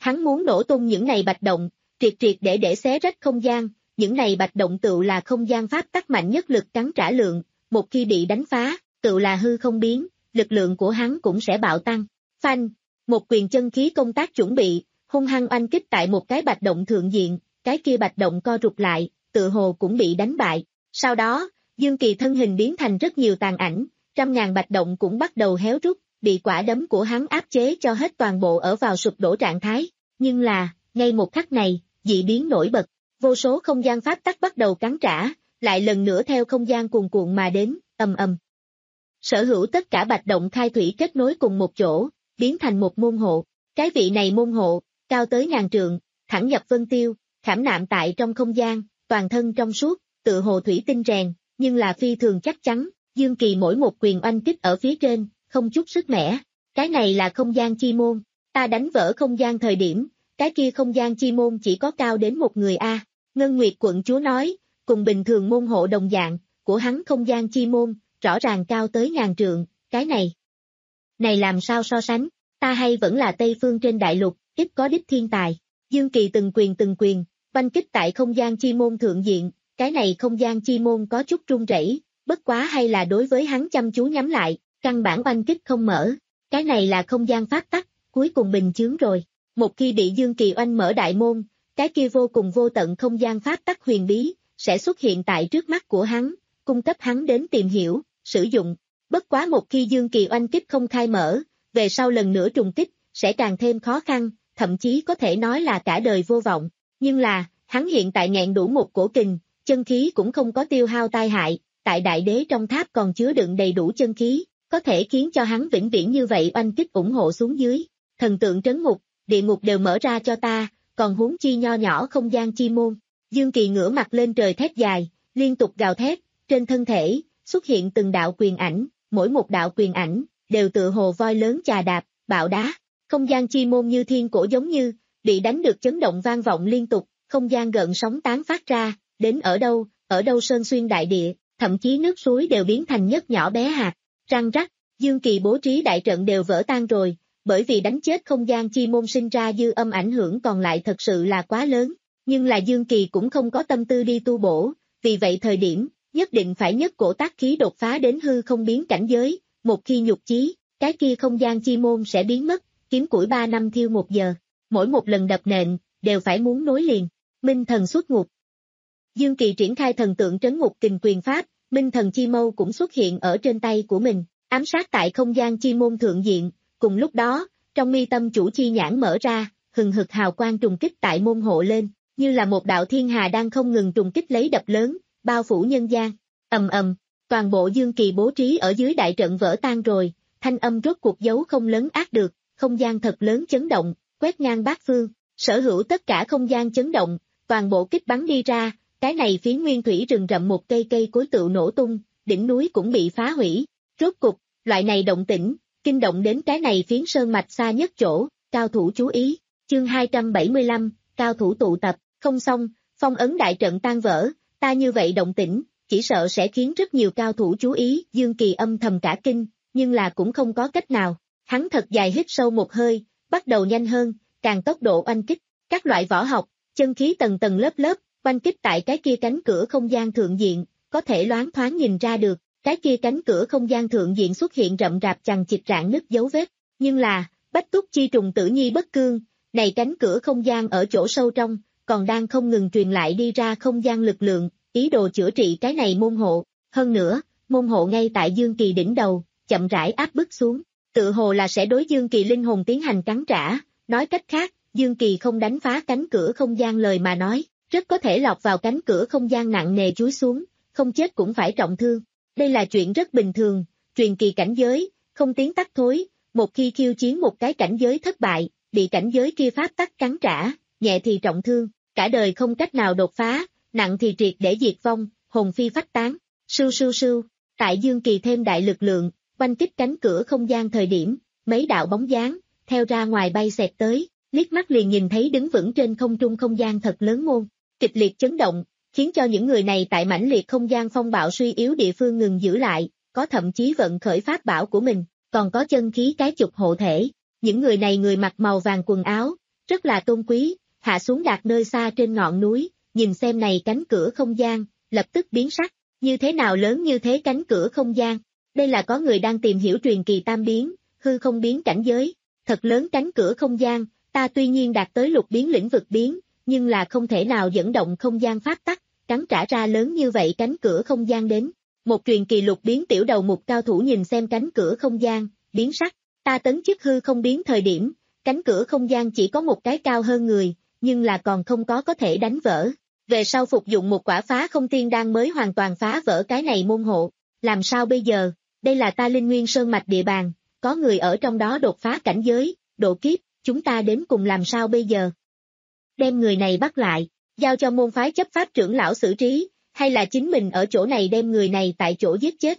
S2: Hắn muốn nổ tung những này bạch động, triệt triệt để để xé rách không gian, những này bạch động tựu là không gian pháp tắc mạnh nhất lực cắn trả lượng, một khi bị đánh phá, tựu là hư không biến, lực lượng của hắn cũng sẽ bạo tăng. Phanh, một quyền chân khí công tác chuẩn bị, hung hăng oanh kích tại một cái bạch động thượng diện, cái kia bạch động co rụt lại, tự hồ cũng bị đánh bại. Sau đó, Dương Kỳ thân hình biến thành rất nhiều tàn ảnh, trăm ngàn bạch động cũng bắt đầu héo rút, bị quả đấm của hắn áp chế cho hết toàn bộ ở vào sụp đổ trạng thái. Nhưng là, ngay một khắc này, dị biến nổi bật, vô số không gian pháp tắc bắt đầu cắn trả, lại lần nữa theo không gian cuồn cuộn mà đến, ầm ầm. Sở hữu tất cả bạch động khai thủy kết nối cùng một chỗ, biến thành một môn hộ. Cái vị này môn hộ, cao tới ngàn trượng, thẳng nhập vân tiêu, khảm nạm tại trong không gian, toàn thân trong suốt, tự hồ thủy tinh rèn, nhưng là phi thường chắc chắn. Dương Kỳ mỗi một quyền oanh kích ở phía trên, không chút sức mẻ. Cái này là không gian chi môn, ta đánh vỡ không gian thời điểm, cái kia không gian chi môn chỉ có cao đến một người a. Ngân Nguyệt quận chúa nói, cùng bình thường môn hộ đồng dạng, của hắn không gian chi môn, rõ ràng cao tới ngàn trượng, cái này. Này làm sao so sánh, ta hay vẫn là Tây Phương trên đại lục, ít có đích thiên tài. Dương Kỳ từng quyền từng quyền, oanh kích tại không gian chi môn thượng diện, cái này không gian chi môn có chút run rẩy, bất quá hay là đối với hắn chăm chú nhắm lại, căn bản oanh kích không mở. Cái này là không gian pháp tắc, cuối cùng bình chướng rồi. Một khi bị Dương Kỳ oanh mở đại môn, cái kia vô cùng vô tận không gian pháp tắc huyền bí, sẽ xuất hiện tại trước mắt của hắn, cung cấp hắn đến tìm hiểu, sử dụng. Bất quá một khi Dương Kỳ oanh kích không khai mở, về sau lần nữa trùng kích, sẽ càng thêm khó khăn, thậm chí có thể nói là cả đời vô vọng. Nhưng là, hắn hiện tại nghẹn đủ một cổ kình, chân khí cũng không có tiêu hao tai hại, tại đại đế trong tháp còn chứa đựng đầy đủ chân khí, có thể khiến cho hắn vĩnh viễn như vậy oanh kích ủng hộ xuống dưới. Thần tượng trấn ngục, địa ngục đều mở ra cho ta, còn huống chi nho nhỏ không gian chi môn. Dương Kỳ ngửa mặt lên trời thét dài, liên tục gào thét, trên thân thể, xuất hiện từng đạo quyền ảnh, mỗi một đạo quyền ảnh, đều tựa hồ voi lớn chà đạp, bạo đá. Không gian chi môn như thiên cổ giống như, bị đánh được chấn động vang vọng liên tục, không gian gợn sóng tán phát ra, đến ở đâu, ở đâu sơn xuyên đại địa, thậm chí nước suối đều biến thành nhất nhỏ bé hạt. Răng rắc, Dương Kỳ bố trí đại trận đều vỡ tan rồi, bởi vì đánh chết không gian chi môn sinh ra dư âm ảnh hưởng còn lại thật sự là quá lớn, nhưng là Dương Kỳ cũng không có tâm tư đi tu bổ, vì vậy thời điểm, nhất định phải nhất cổ tác khí đột phá đến hư không biến cảnh giới, một khi nhục chí, cái kia không gian chi môn sẽ biến mất, kiếm củi ba năm thiêu một giờ, mỗi một lần đập nện, đều phải muốn nối liền, minh thần xuất ngục. Dương Kỳ triển khai thần tượng trấn ngục kình quyền pháp, minh thần chi mâu cũng xuất hiện ở trên tay của mình, ám sát tại không gian chi môn thượng diện, cùng lúc đó, trong mi tâm chủ chi nhãn mở ra, hừng hực hào quang trùng kích tại môn hộ lên, như là một đạo thiên hà đang không ngừng trùng kích lấy đập lớn, bao phủ nhân gian. Ầm ầm, toàn bộ Dương Kỳ bố trí ở dưới đại trận vỡ tan rồi, thanh âm rốt cuộc giấu không lớn ác được, không gian thật lớn chấn động, quét ngang bát phương, sở hữu tất cả không gian chấn động, toàn bộ kích bắn đi ra, cái này phiến nguyên thủy rừng rậm một cây cây cối tựu nổ tung, đỉnh núi cũng bị phá hủy. Rốt cục, loại này động tĩnh, kinh động đến cái này phiến sơn mạch xa nhất chỗ, cao thủ chú ý. Chương hai trăm bảy mươi lăm, cao thủ tụ tập, không xong, phong ấn đại trận tan vỡ, ta như vậy động tĩnh, chỉ sợ sẽ khiến rất nhiều cao thủ chú ý. Dương Kỳ âm thầm cả kinh, nhưng là cũng không có cách nào. Hắn thật dài hít sâu một hơi, bắt đầu nhanh hơn, càng tốc độ oanh kích, các loại võ học, chân khí tầng tầng lớp lớp, oanh kích tại cái kia cánh cửa không gian thượng diện, có thể loáng thoáng nhìn ra được, cái kia cánh cửa không gian thượng diện xuất hiện rậm rạp chằng chịt rạn nứt dấu vết, nhưng là, bách túc chi trùng tử nhi bất cương, này cánh cửa không gian ở chỗ sâu trong, còn đang không ngừng truyền lại đi ra không gian lực lượng, ý đồ chữa trị cái này môn hộ, hơn nữa, môn hộ ngay tại Dương Kỳ đỉnh đầu, chậm rãi áp bức xuống, tự hồ là sẽ đối Dương Kỳ linh hồn tiến hành cắn trả, nói cách khác, Dương Kỳ không đánh phá cánh cửa không gian lời mà nói, rất có thể lọt vào cánh cửa không gian nặng nề chúi xuống, không chết cũng phải trọng thương. Đây là chuyện rất bình thường, truyền kỳ cảnh giới, không tiến tắc thối, một khi khiêu chiến một cái cảnh giới thất bại, bị cảnh giới kia pháp tắc cắn trả, nhẹ thì trọng thương, cả đời không cách nào đột phá, nặng thì triệt để diệt vong, hồn phi phách tán. Sưu sưu sưu, tại Dương Kỳ thêm đại lực lượng, oanh kích cánh cửa không gian thời điểm, mấy đạo bóng dáng, theo ra ngoài bay xẹt tới, liếc mắt liền nhìn thấy đứng vững trên không trung không gian thật lớn môn, kịch liệt chấn động, khiến cho những người này tại mãnh liệt không gian phong bạo suy yếu địa phương ngừng giữ lại, có thậm chí vận khởi pháp bảo của mình, còn có chân khí cái chục hộ thể. Những người này người mặc màu vàng quần áo, rất là tôn quý, hạ xuống đạt nơi xa trên ngọn núi, nhìn xem này cánh cửa không gian, lập tức biến sắc, như thế nào lớn như thế cánh cửa không gian, đây là có người đang tìm hiểu truyền kỳ tam biến, hư không biến cảnh giới, thật lớn cánh cửa không gian, ta tuy nhiên đạt tới lục biến lĩnh vực biến, nhưng là không thể nào dẫn động không gian pháp tắc, cắn trả ra lớn như vậy cánh cửa không gian đến. Một truyền kỳ lục biến tiểu đầu mục cao thủ nhìn xem cánh cửa không gian, biến sắc, ta tấn chức hư không biến thời điểm, cánh cửa không gian chỉ có một cái cao hơn người, nhưng là còn không có có thể đánh vỡ. Về sau phục dụng một quả phá không tiên đan mới hoàn toàn phá vỡ cái này môn hộ, làm sao bây giờ, đây là ta Linh Nguyên Sơn mạch địa bàn, có người ở trong đó đột phá cảnh giới, độ kiếp, chúng ta đến cùng làm sao bây giờ? Đem người này bắt lại, giao cho môn phái chấp pháp trưởng lão xử trí, hay là chính mình ở chỗ này đem người này tại chỗ giết chết?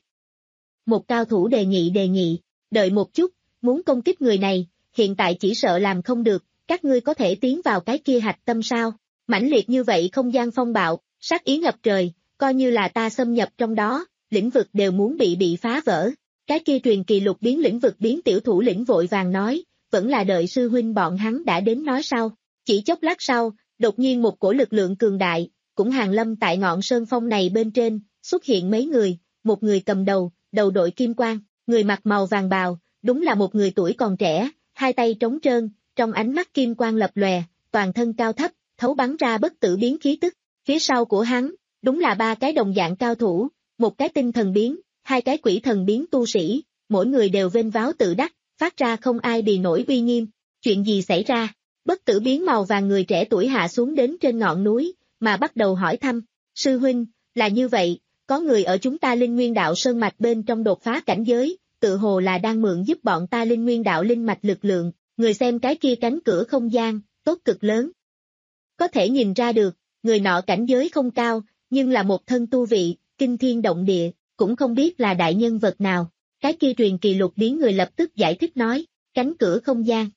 S2: Một cao thủ đề nghị đề nghị, đợi một chút, muốn công kích người này, hiện tại chỉ sợ làm không được, các ngươi có thể tiến vào cái kia hạch tâm sao? Mãnh liệt như vậy không gian phong bạo, sát ý ngập trời, coi như là ta xâm nhập trong đó, lĩnh vực đều muốn bị bị phá vỡ. Cái kia truyền kỳ lục biến lĩnh vực biến tiểu thủ lĩnh vội vàng nói, vẫn là đợi sư huynh bọn hắn đã đến nói sau. Chỉ chốc lát sau, đột nhiên một cổ lực lượng cường đại, cũng hàng lâm tại ngọn sơn phong này bên trên, xuất hiện mấy người, một người cầm đầu, đầu đội kim quang, người mặc màu vàng bào, đúng là một người tuổi còn trẻ, hai tay trống trơn, trong ánh mắt kim quang lập lòe, toàn thân cao thấp, thấu bắn ra bất tử biến khí tức. Phía sau của hắn, đúng là ba cái đồng dạng cao thủ, một cái tinh thần biến, hai cái quỷ thần biến tu sĩ, mỗi người đều vênh váo tự đắc, phát ra không ai bì nổi uy nghiêm. Chuyện gì xảy ra? Bất tử biến màu vàng người trẻ tuổi hạ xuống đến trên ngọn núi, mà bắt đầu hỏi thăm, sư huynh, là như vậy, có người ở chúng ta Linh Nguyên đạo sơn mạch bên trong đột phá cảnh giới, tự hồ là đang mượn giúp bọn ta Linh Nguyên đạo linh mạch lực lượng, người xem cái kia cánh cửa không gian, tốt cực lớn. Có thể nhìn ra được, người nọ cảnh giới không cao, nhưng là một thân tu vị, kinh thiên động địa, cũng không biết là đại nhân vật nào. Cái kia truyền kỳ lục biến người lập tức giải thích nói, cánh cửa không gian.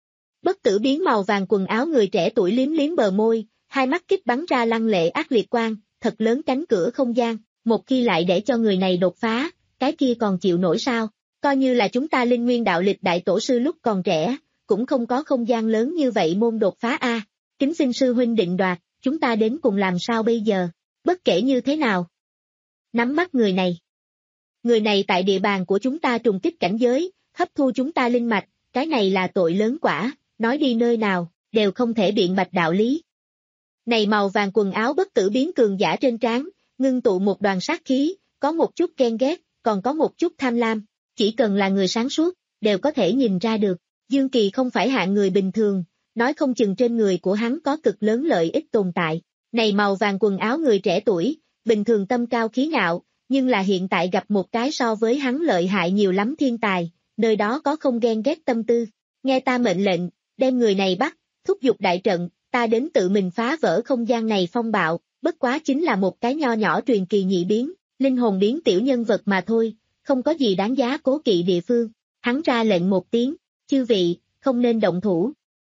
S2: Bất tử biến màu vàng quần áo người trẻ tuổi liếm liếm bờ môi, hai mắt kích bắn ra lăng lệ ác liệt quang, thật lớn cánh cửa không gian, một khi lại để cho người này đột phá, cái kia còn chịu nổi sao? Coi như là chúng ta Linh Nguyên đạo lịch đại tổ sư lúc còn trẻ, cũng không có không gian lớn như vậy môn đột phá a. Kính xin sư huynh định đoạt, chúng ta đến cùng làm sao bây giờ? Bất kể như thế nào, nắm bắt người này. Người này tại địa bàn của chúng ta trùng kích cảnh giới, hấp thu chúng ta linh mạch, cái này là tội lớn quả, nói đi nơi nào, đều không thể biện bạch đạo lý. Này màu vàng quần áo bất tử biến cường giả trên trán, ngưng tụ một đoàn sát khí, có một chút ghen ghét, còn có một chút tham lam, chỉ cần là người sáng suốt, đều có thể nhìn ra được. Dương Kỳ không phải hạng người bình thường, nói không chừng trên người của hắn có cực lớn lợi ích tồn tại. Này màu vàng quần áo người trẻ tuổi, bình thường tâm cao khí ngạo, nhưng là hiện tại gặp một cái so với hắn lợi hại nhiều lắm thiên tài, nơi đó có không ghen ghét tâm tư. Nghe ta mệnh lệnh, đem người này bắt, thúc giục đại trận, ta đến tự mình phá vỡ không gian này phong bạo, bất quá chính là một cái nho nhỏ truyền kỳ nhị biến, linh hồn biến tiểu nhân vật mà thôi, không có gì đáng giá cố kỵ địa phương. Hắn ra lệnh một tiếng, chư vị, không nên động thủ.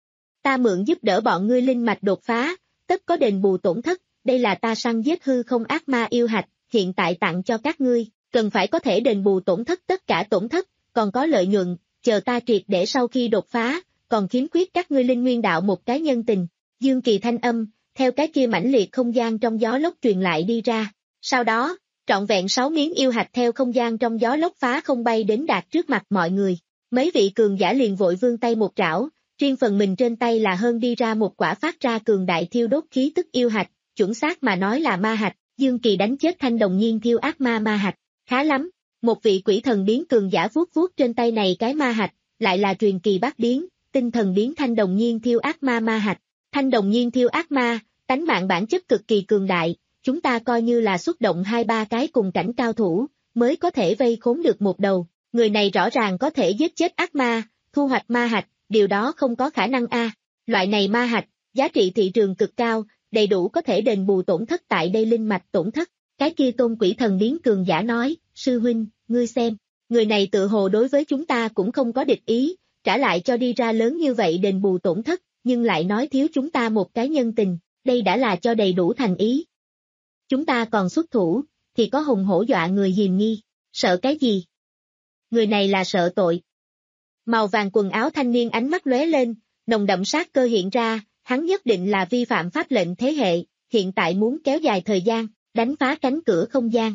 S2: Ta mượn giúp đỡ bọn ngươi linh mạch đột phá, tất có đền bù tổn thất, đây là ta săn giết hư không ác ma yêu hạch, hiện tại tặng cho các ngươi, cần phải có thể đền bù tổn thất tất cả tổn thất, còn có lợi nhuận, chờ ta triệt để sau khi đột phá, còn khiếm khuyết các ngươi Linh Nguyên đạo một cái nhân tình. Dương Kỳ thanh âm, theo cái kia mãnh liệt không gian trong gió lốc truyền lại đi ra. Sau đó, trọn vẹn sáu miếng yêu hạch theo không gian trong gió lốc phá không bay đến đạt trước mặt mọi người. Mấy vị cường giả liền vội vươn tay một trảo, riêng phần mình trên tay là hơn đi ra một quả phát ra cường đại thiêu đốt khí tức yêu hạch, chuẩn xác mà nói là ma hạch. Dương Kỳ đánh chết thanh đồng nhiên thiêu ác ma ma hạch, khá lắm. Một vị quỷ thần biến cường giả vuốt vuốt trên tay này cái ma hạch, lại là truyền kỳ bát biến, tinh thần biến thanh đồng nhiên thiêu ác ma ma hạch. Thanh đồng nhiên thiêu ác ma, tánh mạng bản chất cực kỳ cường đại, chúng ta coi như là xuất động hai ba cái cùng cảnh cao thủ, mới có thể vây khốn được một đầu. Người này rõ ràng có thể giết chết ác ma, thu hoạch ma hạch, điều đó không có khả năng a. Loại này ma hạch, giá trị thị trường cực cao, đầy đủ có thể đền bù tổn thất tại đây linh mạch tổn thất. Cái kia tôn quỷ thần biến cường giả nói, sư huynh, ngươi xem, người này tự hồ đối với chúng ta cũng không có địch ý, trả lại cho đi ra lớn như vậy đền bù tổn thất, nhưng lại nói thiếu chúng ta một cái nhân tình, đây đã là cho đầy đủ thành ý. Chúng ta còn xuất thủ, thì có hùng hổ dọa người hiềm nghi, sợ cái gì? Người này là sợ tội. Màu vàng quần áo thanh niên ánh mắt lóe lên, nồng đậm sát cơ hiện ra, hắn nhất định là vi phạm pháp lệnh thế hệ, hiện tại muốn kéo dài thời gian, đánh phá cánh cửa không gian.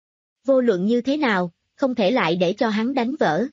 S2: Vô luận như thế nào, không thể lại để cho hắn đánh vỡ.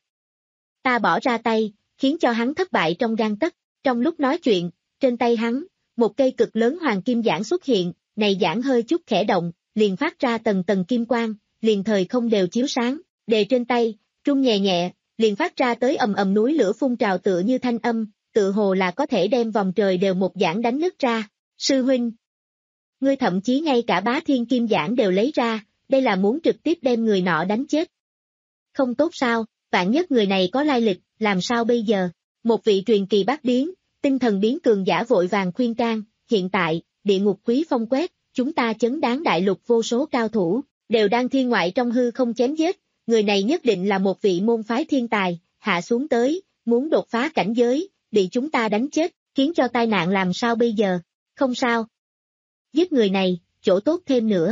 S2: Ta bỏ ra tay, khiến cho hắn thất bại trong gang tấc. Trong lúc nói chuyện, trên tay hắn, một cây cực lớn hoàng kim giảng xuất hiện, này giảng hơi chút khẽ động, liền phát ra tầng tầng kim quang, liền thời không đều chiếu sáng, đề trên tay, trung nhẹ nhẹ, liền phát ra tới ầm ầm núi lửa phun trào tựa như thanh âm, tự hồ là có thể đem vòng trời đều một giảng đánh nứt ra. Sư huynh, ngươi thậm chí ngay cả bá thiên kim giảng đều lấy ra, đây là muốn trực tiếp đem người nọ đánh chết. Không tốt sao, vạn nhất người này có lai lịch, làm sao bây giờ? Một vị truyền kỳ bát biến, tinh thần biến cường giả vội vàng khuyên can, hiện tại, địa ngục quý phong quét, chúng ta chấn đáng đại lục vô số cao thủ, đều đang thiên ngoại trong hư không chém giết, người này nhất định là một vị môn phái thiên tài, hạ xuống tới, muốn đột phá cảnh giới, bị chúng ta đánh chết, khiến cho tai nạn làm sao bây giờ? Không sao. Giết người này, chỗ tốt thêm nữa.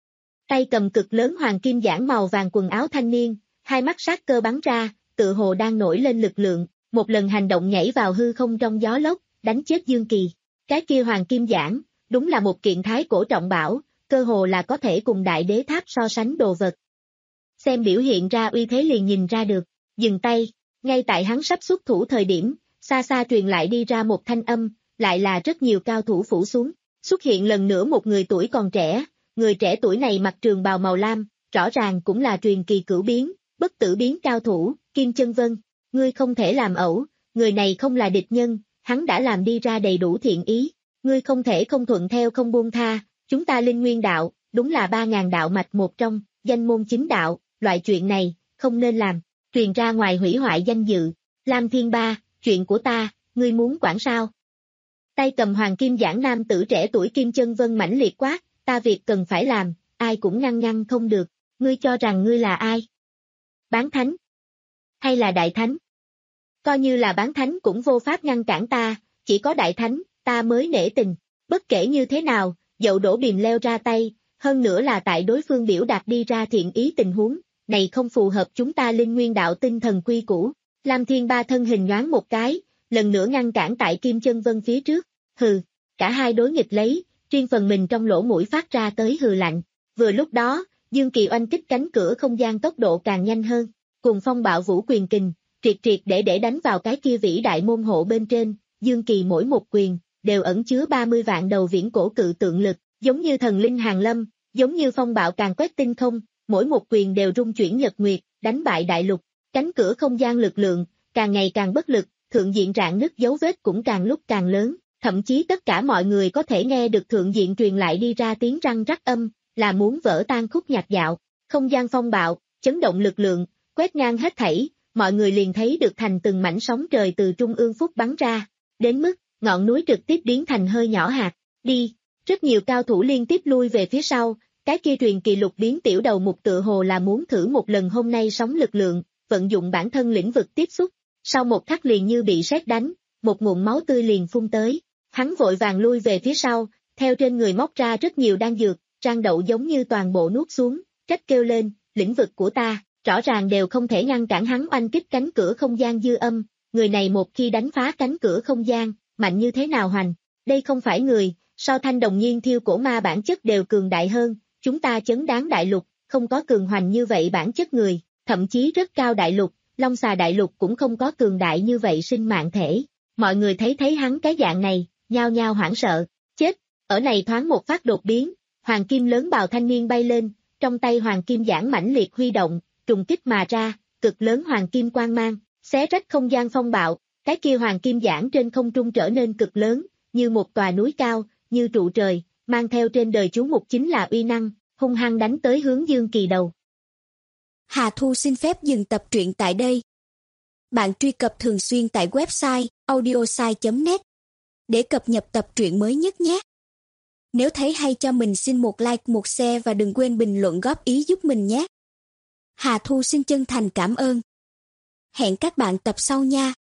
S2: Tay cầm cực lớn hoàng kim giảng màu vàng quần áo thanh niên, hai mắt sát cơ bắn ra, tự hồ đang nổi lên lực lượng, một lần hành động nhảy vào hư không trong gió lốc, đánh chết Dương Kỳ. Cái kia hoàng kim giảng, đúng là một kiện thái cổ trọng bảo, cơ hồ là có thể cùng đại đế tháp so sánh đồ vật. Xem biểu hiện ra uy thế liền nhìn ra được, dừng tay, ngay tại hắn sắp xuất thủ thời điểm, xa xa truyền lại đi ra một thanh âm, lại là rất nhiều cao thủ phủ xuống, xuất hiện lần nữa một người tuổi còn trẻ, người trẻ tuổi này mặc trường bào màu lam, rõ ràng cũng là truyền kỳ cửu biến, bất tử biến cao thủ, Kim Chân Vân, ngươi không thể làm ẩu, người này không là địch nhân, hắn đã làm đi ra đầy đủ thiện ý, ngươi không thể không thuận theo không buông tha, chúng ta linh nguyên đạo, đúng là ba ngàn đạo mạch một trong, danh môn chính đạo, loại chuyện này, không nên làm, truyền ra ngoài hủy hoại danh dự, Lam Thiên Ba, chuyện của ta, ngươi muốn quản sao? Tay cầm hoàng kim giảng nam tử trẻ tuổi Kim Chân Vân mãnh liệt quát, ta việc cần phải làm, ai cũng ngăn ngăn không được, ngươi cho rằng ngươi là ai? Bán thánh? Hay là đại thánh? Coi như là bán thánh cũng vô pháp ngăn cản ta, chỉ có đại thánh, ta mới nể tình, bất kể như thế nào, dậu đổ bìm leo ra tay, hơn nữa là tại đối phương biểu đạt đi ra thiện ý tình huống, này không phù hợp chúng ta linh nguyên đạo tinh thần quy củ. Lam Thiên Ba thân hình nhoáng một cái, lần nữa ngăn cản tại Kim Chân Vân phía trước, hừ, cả hai đối nghịch lấy, riêng phần mình trong lỗ mũi phát ra tới hừ lạnh. Vừa lúc đó, Dương Kỳ oanh kích cánh cửa không gian tốc độ càng nhanh hơn, cùng phong bạo vũ quyền kình, triệt triệt để để đánh vào cái kia vĩ đại môn hộ bên trên, Dương Kỳ mỗi một quyền, đều ẩn chứa ba mươi vạn đầu viễn cổ cự tượng lực, giống như thần linh hàng lâm, giống như phong bạo càng quét tinh không, mỗi một quyền đều rung chuyển nhật nguyệt, đánh bại đại lục, cánh cửa không gian lực lượng, càng ngày càng bất lực, thượng diện rạn nứt dấu vết cũng càng lúc càng lớn, thậm chí tất cả mọi người có thể nghe được thượng diện truyền lại đi ra tiếng răng rắc âm, là muốn vỡ tan khúc nhạc dạo, không gian phong bạo, chấn động lực lượng, quét ngang hết thảy, mọi người liền thấy được thành từng mảnh sóng trời từ trung ương phúc bắn ra, đến mức, ngọn núi trực tiếp biến thành hơi nhỏ hạt, đi, rất nhiều cao thủ liên tiếp lui về phía sau, cái kia truyền kỳ lục biến tiểu đầu mục tựa hồ là muốn thử một lần hôm nay sóng lực lượng, vận dụng bản thân lĩnh vực tiếp xúc, sau một khắc liền như bị sét đánh, một ngụm máu tươi liền phun tới, hắn vội vàng lui về phía sau, theo trên người móc ra rất nhiều đan dược, rang đậu giống như toàn bộ nuốt xuống, trách kêu lên, lĩnh vực của ta, rõ ràng đều không thể ngăn cản hắn oanh kích cánh cửa không gian dư âm, người này một khi đánh phá cánh cửa không gian, mạnh như thế nào hoành, đây không phải người, so thanh đồng nhiên thiêu cổ ma bản chất đều cường đại hơn, chúng ta chấn đáng đại lục, không có cường hoành như vậy bản chất người, thậm chí rất cao đại lục, Long Xà đại lục cũng không có cường đại như vậy sinh mạng thể, mọi người thấy thấy hắn cái dạng này, nhao nhao hoảng sợ, chết, ở này thoáng một phát đột biến, hoàng kim lớn bào thanh niên bay lên, trong tay hoàng kim giảng mãnh liệt huy động, trùng kích mà ra, cực lớn hoàng kim quang mang, xé rách không gian phong bạo, cái kia hoàng kim giảng trên không trung trở nên cực lớn, như một tòa núi cao, như trụ trời, mang theo trên đời chú mục chính là uy năng, hung hăng đánh tới hướng Dương Kỳ đầu.
S3: Hà Thu xin phép dừng tập truyện tại đây. Bạn truy cập thường xuyên tại website audiosai chấm net để cập nhật tập truyện mới nhất nhé. Nếu thấy hay cho mình xin một like, một share và đừng quên bình luận góp ý giúp mình nhé. Hà Thu xin chân thành cảm ơn. Hẹn các bạn tập sau nha.